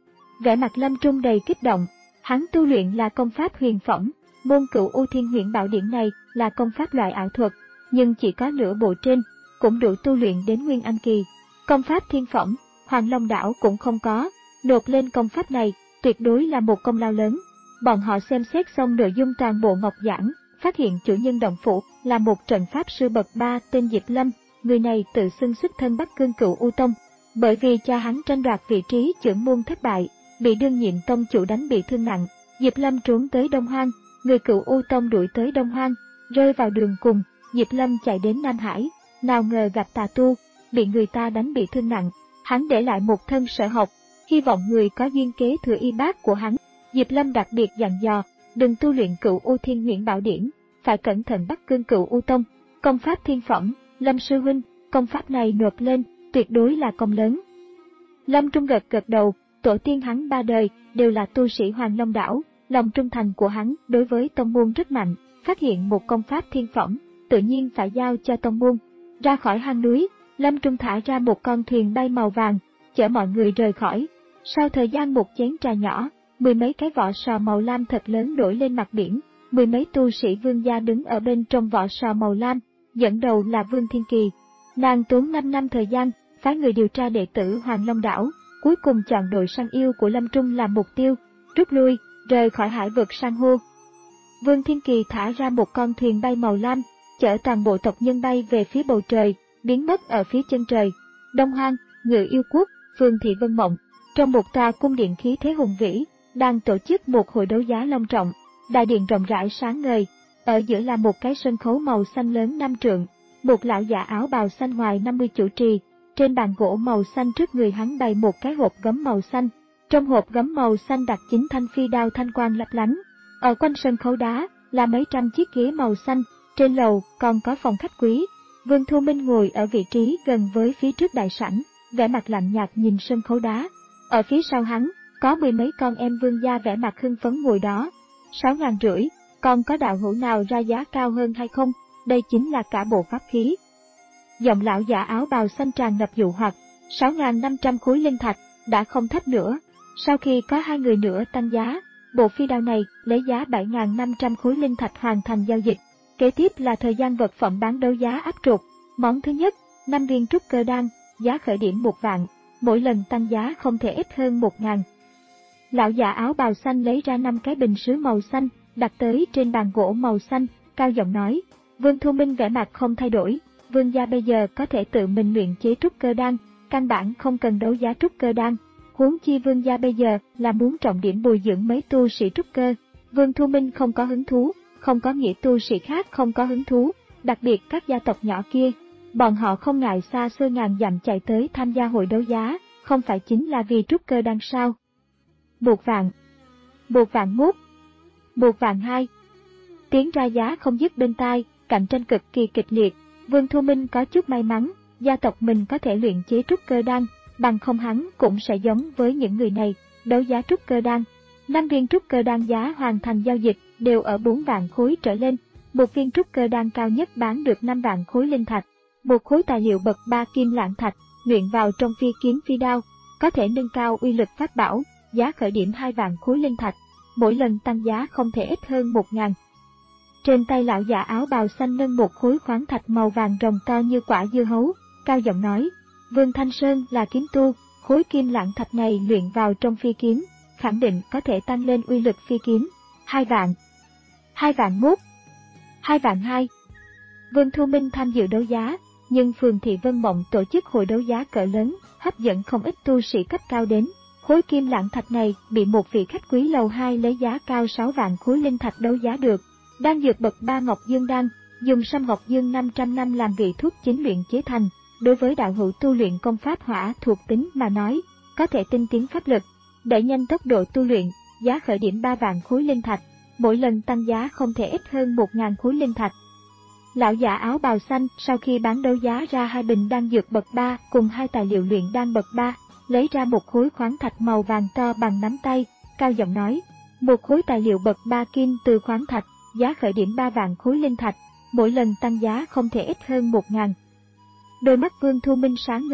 Vẻ mặt Lâm Trung đầy kích động, hắn tu luyện là công pháp huyền phẩm, môn Cửu U Thiên Huyền Bảo Điển này là công pháp loại ảo thuật, nhưng chỉ có nửa bộ trên, cũng đủ tu luyện đến Nguyên Anh kỳ. Công pháp thiên phẩm, Hoàng Long Đảo cũng không có, nộp lên công pháp này, tuyệt đối là một công lao lớn. Bọn họ xem xét xong nội dung toàn bộ ngọc giảng, phát hiện chủ nhân động phủ là một trận pháp sư bậc ba tên Diệp Lâm, người này tự xưng xuất thân Bắc Cương Cửu U Tông. Bởi vì cha hắn tranh đoạt vị trí trưởng môn thất bại, bị đương nhiệm tông chủ đánh bị thương nặng, Diệp Lâm trốn tới Đông Hoang, người Cửu U Tông đuổi tới Đông Hoang, rơi vào đường cùng, Diệp Lâm chạy đến Nam Hải, nào ngờ gặp tà tu, bị người ta đánh bị thương nặng, hắn để lại một thân sở học, hy vọng người có duyên kế thừa y bát của hắn. Diệp Lâm đặc biệt dặn dò, đừng tu luyện Cửu U Thiên Huyền Bảo Điển, phải cẩn thận Bắc Cương Cửu U Tông, công pháp thiên phẩm, Lâm sư huynh, công pháp này nộp lên, tuyệt đối là công lớn. Lâm Trung gật gật đầu, tổ tiên hắn ba đời đều là tu sĩ Hoàng Long Đảo, lòng trung thành của hắn đối với tông môn rất mạnh, phát hiện một công pháp thiên phẩm, tự nhiên phải giao cho tông môn. Ra khỏi hang núi, Lâm Trung thả ra một con thuyền bay màu vàng, chở mọi người rời khỏi. Sau thời gian một chén trà nhỏ, mười mấy cái vỏ sò màu lam thật lớn nổi lên mặt biển, mười mấy tu sĩ Vương gia đứng ở bên trong vỏ sò màu lam, dẫn đầu là Vương Thiên Kỳ. Nàng tốn năm năm thời gian, phái người điều tra đệ tử Hoàng Long Đảo, cuối cùng chọn đội săn yêu của Lâm Trung làm mục tiêu, rút lui, rời khỏi hải vực san hô. Vương Thiên Kỳ thả ra một con thuyền bay màu lam, chở toàn bộ tộc nhân bay về phía bầu trời, biến mất ở phía chân trời. Đông Hoang, Ngự Yêu Quốc, Phường Thị Vân Mộng, trong một tòa cung điện khí thế hùng vĩ, đang tổ chức một hội đấu giá long trọng. Đại điện rộng rãi sáng ngời, ở giữa là một cái sân khấu màu xanh lớn năm trượng, một lão giả áo bào xanh ngoài năm mươi chủ trì. Trên bàn gỗ màu xanh trước người hắn bày một cái hộp gấm màu xanh, trong hộp gấm màu xanh đặt chín thanh phi đao thanh quang lấp lánh. Ở quanh sân khấu đá là mấy trăm chiếc ghế màu xanh, trên lầu còn có phòng khách quý. Vương Thu Minh ngồi ở vị trí gần với phía trước đại sảnh, vẻ mặt lạnh nhạt nhìn sân khấu đá. Ở phía sau hắn, có mười mấy con em vương gia vẻ mặt hưng phấn ngồi đó. Sáu ngàn rưỡi, còn có đạo hữu nào ra giá cao hơn hay không? Đây chính là cả bộ pháp khí. Giọng lão giả áo bào xanh tràn ngập dụ hoặc, sáu nghìn năm trăm khối linh thạch, đã không thấp nữa. Sau khi có hai người nữa tăng giá, bộ phi đao này lấy giá bảy nghìn năm trăm khối linh thạch hoàn thành giao dịch. Kế tiếp là thời gian vật phẩm bán đấu giá áp trục. Món thứ nhất, năm viên trúc cơ đan, giá khởi điểm một vạn, mỗi lần tăng giá không thể ít hơn một ngàn. Lão giả áo bào xanh lấy ra năm cái bình sứ màu xanh, đặt tới trên bàn gỗ màu xanh, cao giọng nói. Vương Thu Minh vẻ mặt không thay đổi. Vương gia bây giờ có thể tự mình luyện chế trúc cơ đan, căn bản không cần đấu giá trúc cơ đan. Huống chi vương gia bây giờ là muốn trọng điểm bồi dưỡng mấy tu sĩ trúc cơ. Vương Thu Minh không có hứng thú, không có nghĩa tu sĩ khác không có hứng thú, đặc biệt các gia tộc nhỏ kia. Bọn họ không ngại xa xôi ngàn dặm chạy tới tham gia hội đấu giá, không phải chính là vì trúc cơ đan sao? Một vạn, một vạn mốt, một vạn hai. Tiếng ra giá không dứt bên tai, cạnh tranh cực kỳ kịch liệt. Vương Thu Minh có chút may mắn, gia tộc mình có thể luyện chế trúc cơ đan, bằng không hắn cũng sẽ giống với những người này, đấu giá trúc cơ đan. Năm viên trúc cơ đan giá hoàn thành giao dịch đều ở bốn vạn khối trở lên, một viên trúc cơ đan cao nhất bán được năm vạn khối linh thạch, một khối tài liệu bậc ba kim lạng thạch, luyện vào trong phi kiếm phi đao, có thể nâng cao uy lực pháp bảo, giá khởi điểm hai vạn khối linh thạch, mỗi lần tăng giá không thể ít hơn một ngàn. Trên tay lão giả áo bào xanh nâng một khối khoáng thạch màu vàng rồng to như quả dưa hấu, cao giọng nói, Vương Thanh Sơn là kiếm tu, khối kim lạng thạch này luyện vào trong phi kiếm, khẳng định có thể tăng lên uy lực phi kiếm. Hai vạn, hai vạn mốt, hai vạn hai. Vương Thu Minh tham dự đấu giá, nhưng Phường Thị Vân Mộng tổ chức hội đấu giá cỡ lớn, hấp dẫn không ít tu sĩ cấp cao đến. Khối kim lạng thạch này bị một vị khách quý lầu hai lấy giá cao sáu vạn khối linh thạch đấu giá được. Đan dược bậc ba Ngọc Dương đan, dùng sâm Ngọc Dương năm trăm năm làm vị thuốc chính luyện chế thành, đối với đạo hữu tu luyện công pháp hỏa thuộc tính mà nói, có thể tinh tiến pháp lực, đẩy nhanh tốc độ tu luyện, giá khởi điểm ba vạn khối linh thạch, mỗi lần tăng giá không thể ít hơn một ngàn khối linh thạch. Lão giả áo bào xanh sau khi bán đấu giá ra hai bình đan dược bậc ba cùng hai tài liệu luyện đan bậc ba, lấy ra một khối khoáng thạch màu vàng to bằng nắm tay, cao giọng nói, một khối tài liệu bậc ba kim từ khoáng thạch, giá khởi điểm ba vạn khối linh thạch, mỗi lần tăng giá không thể ít hơn một ngàn. Đôi mắt Vương Thu Minh sáng ngời,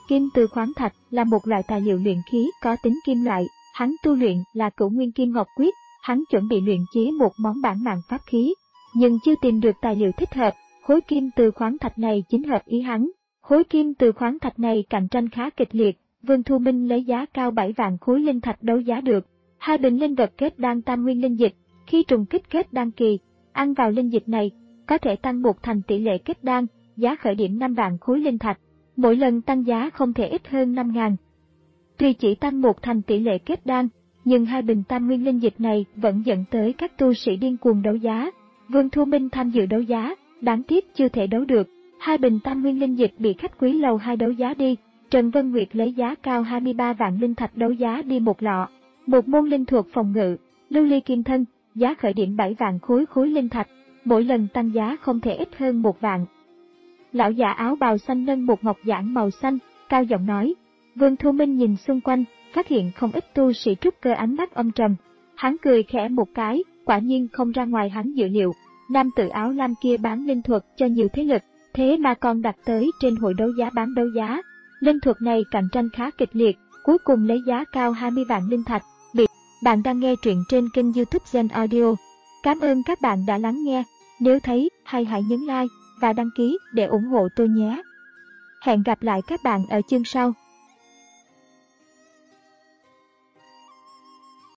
Kim từ khoáng thạch là một loại tài liệu luyện khí có tính kim loại, hắn tu luyện là Cửu Nguyên Kim Ngọc Quyết, hắn chuẩn bị luyện chế một món bản mạng pháp khí, nhưng chưa tìm được tài liệu thích hợp, khối kim từ khoáng thạch này chính hợp ý hắn. Khối kim từ khoáng thạch này cạnh tranh khá kịch liệt, Vương Thu Minh lấy giá cao bảy vạn khối linh thạch đấu giá được. Hai bình linh vật kết đan tam nguyên linh dịch, khi trùng kích kết đan kỳ, ăn vào linh dịch này, có thể tăng một thành tỷ lệ kết đan, giá khởi điểm năm vạn khối linh thạch. Mỗi lần tăng giá không thể ít hơn năm ngàn. Tuy chỉ tăng một thành tỷ lệ kết đan, nhưng hai bình tam nguyên linh dịch này vẫn dẫn tới các tu sĩ điên cuồng đấu giá. Vương Thu Minh tham dự đấu giá, đáng tiếc chưa thể đấu được. Hai bình tam nguyên linh dịch bị khách quý lầu hai đấu giá đi. Trần Vân Nguyệt lấy giá cao hai mươi ba vạn linh thạch đấu giá đi một lọ. Một môn linh thuật phòng ngự, lưu ly kim thân, giá khởi điểm bảy vạn khối khối linh thạch, mỗi lần tăng giá không thể ít hơn một vạn. Lão giả áo bào xanh nâng một ngọc giản màu xanh, cao giọng nói. Vương Thu Minh nhìn xung quanh, phát hiện không ít tu sĩ trúc cơ ánh mắt âm trầm. Hắn cười khẽ một cái, quả nhiên không ra ngoài hắn dự liệu. Nam tử áo lam kia bán linh thuật cho nhiều thế lực, thế mà còn đặt tới trên hội đấu giá bán đấu giá. Linh thuật này cạnh tranh khá kịch liệt, cuối cùng lấy giá cao hai mươi vạn linh thạch. Bị Bạn đang nghe truyện trên kênh YouTube Gen Audio. Cảm ơn các bạn đã lắng nghe. Nếu thấy hay hãy nhấn like và đăng ký để ủng hộ tôi nhé. Hẹn gặp lại các bạn ở chương sau.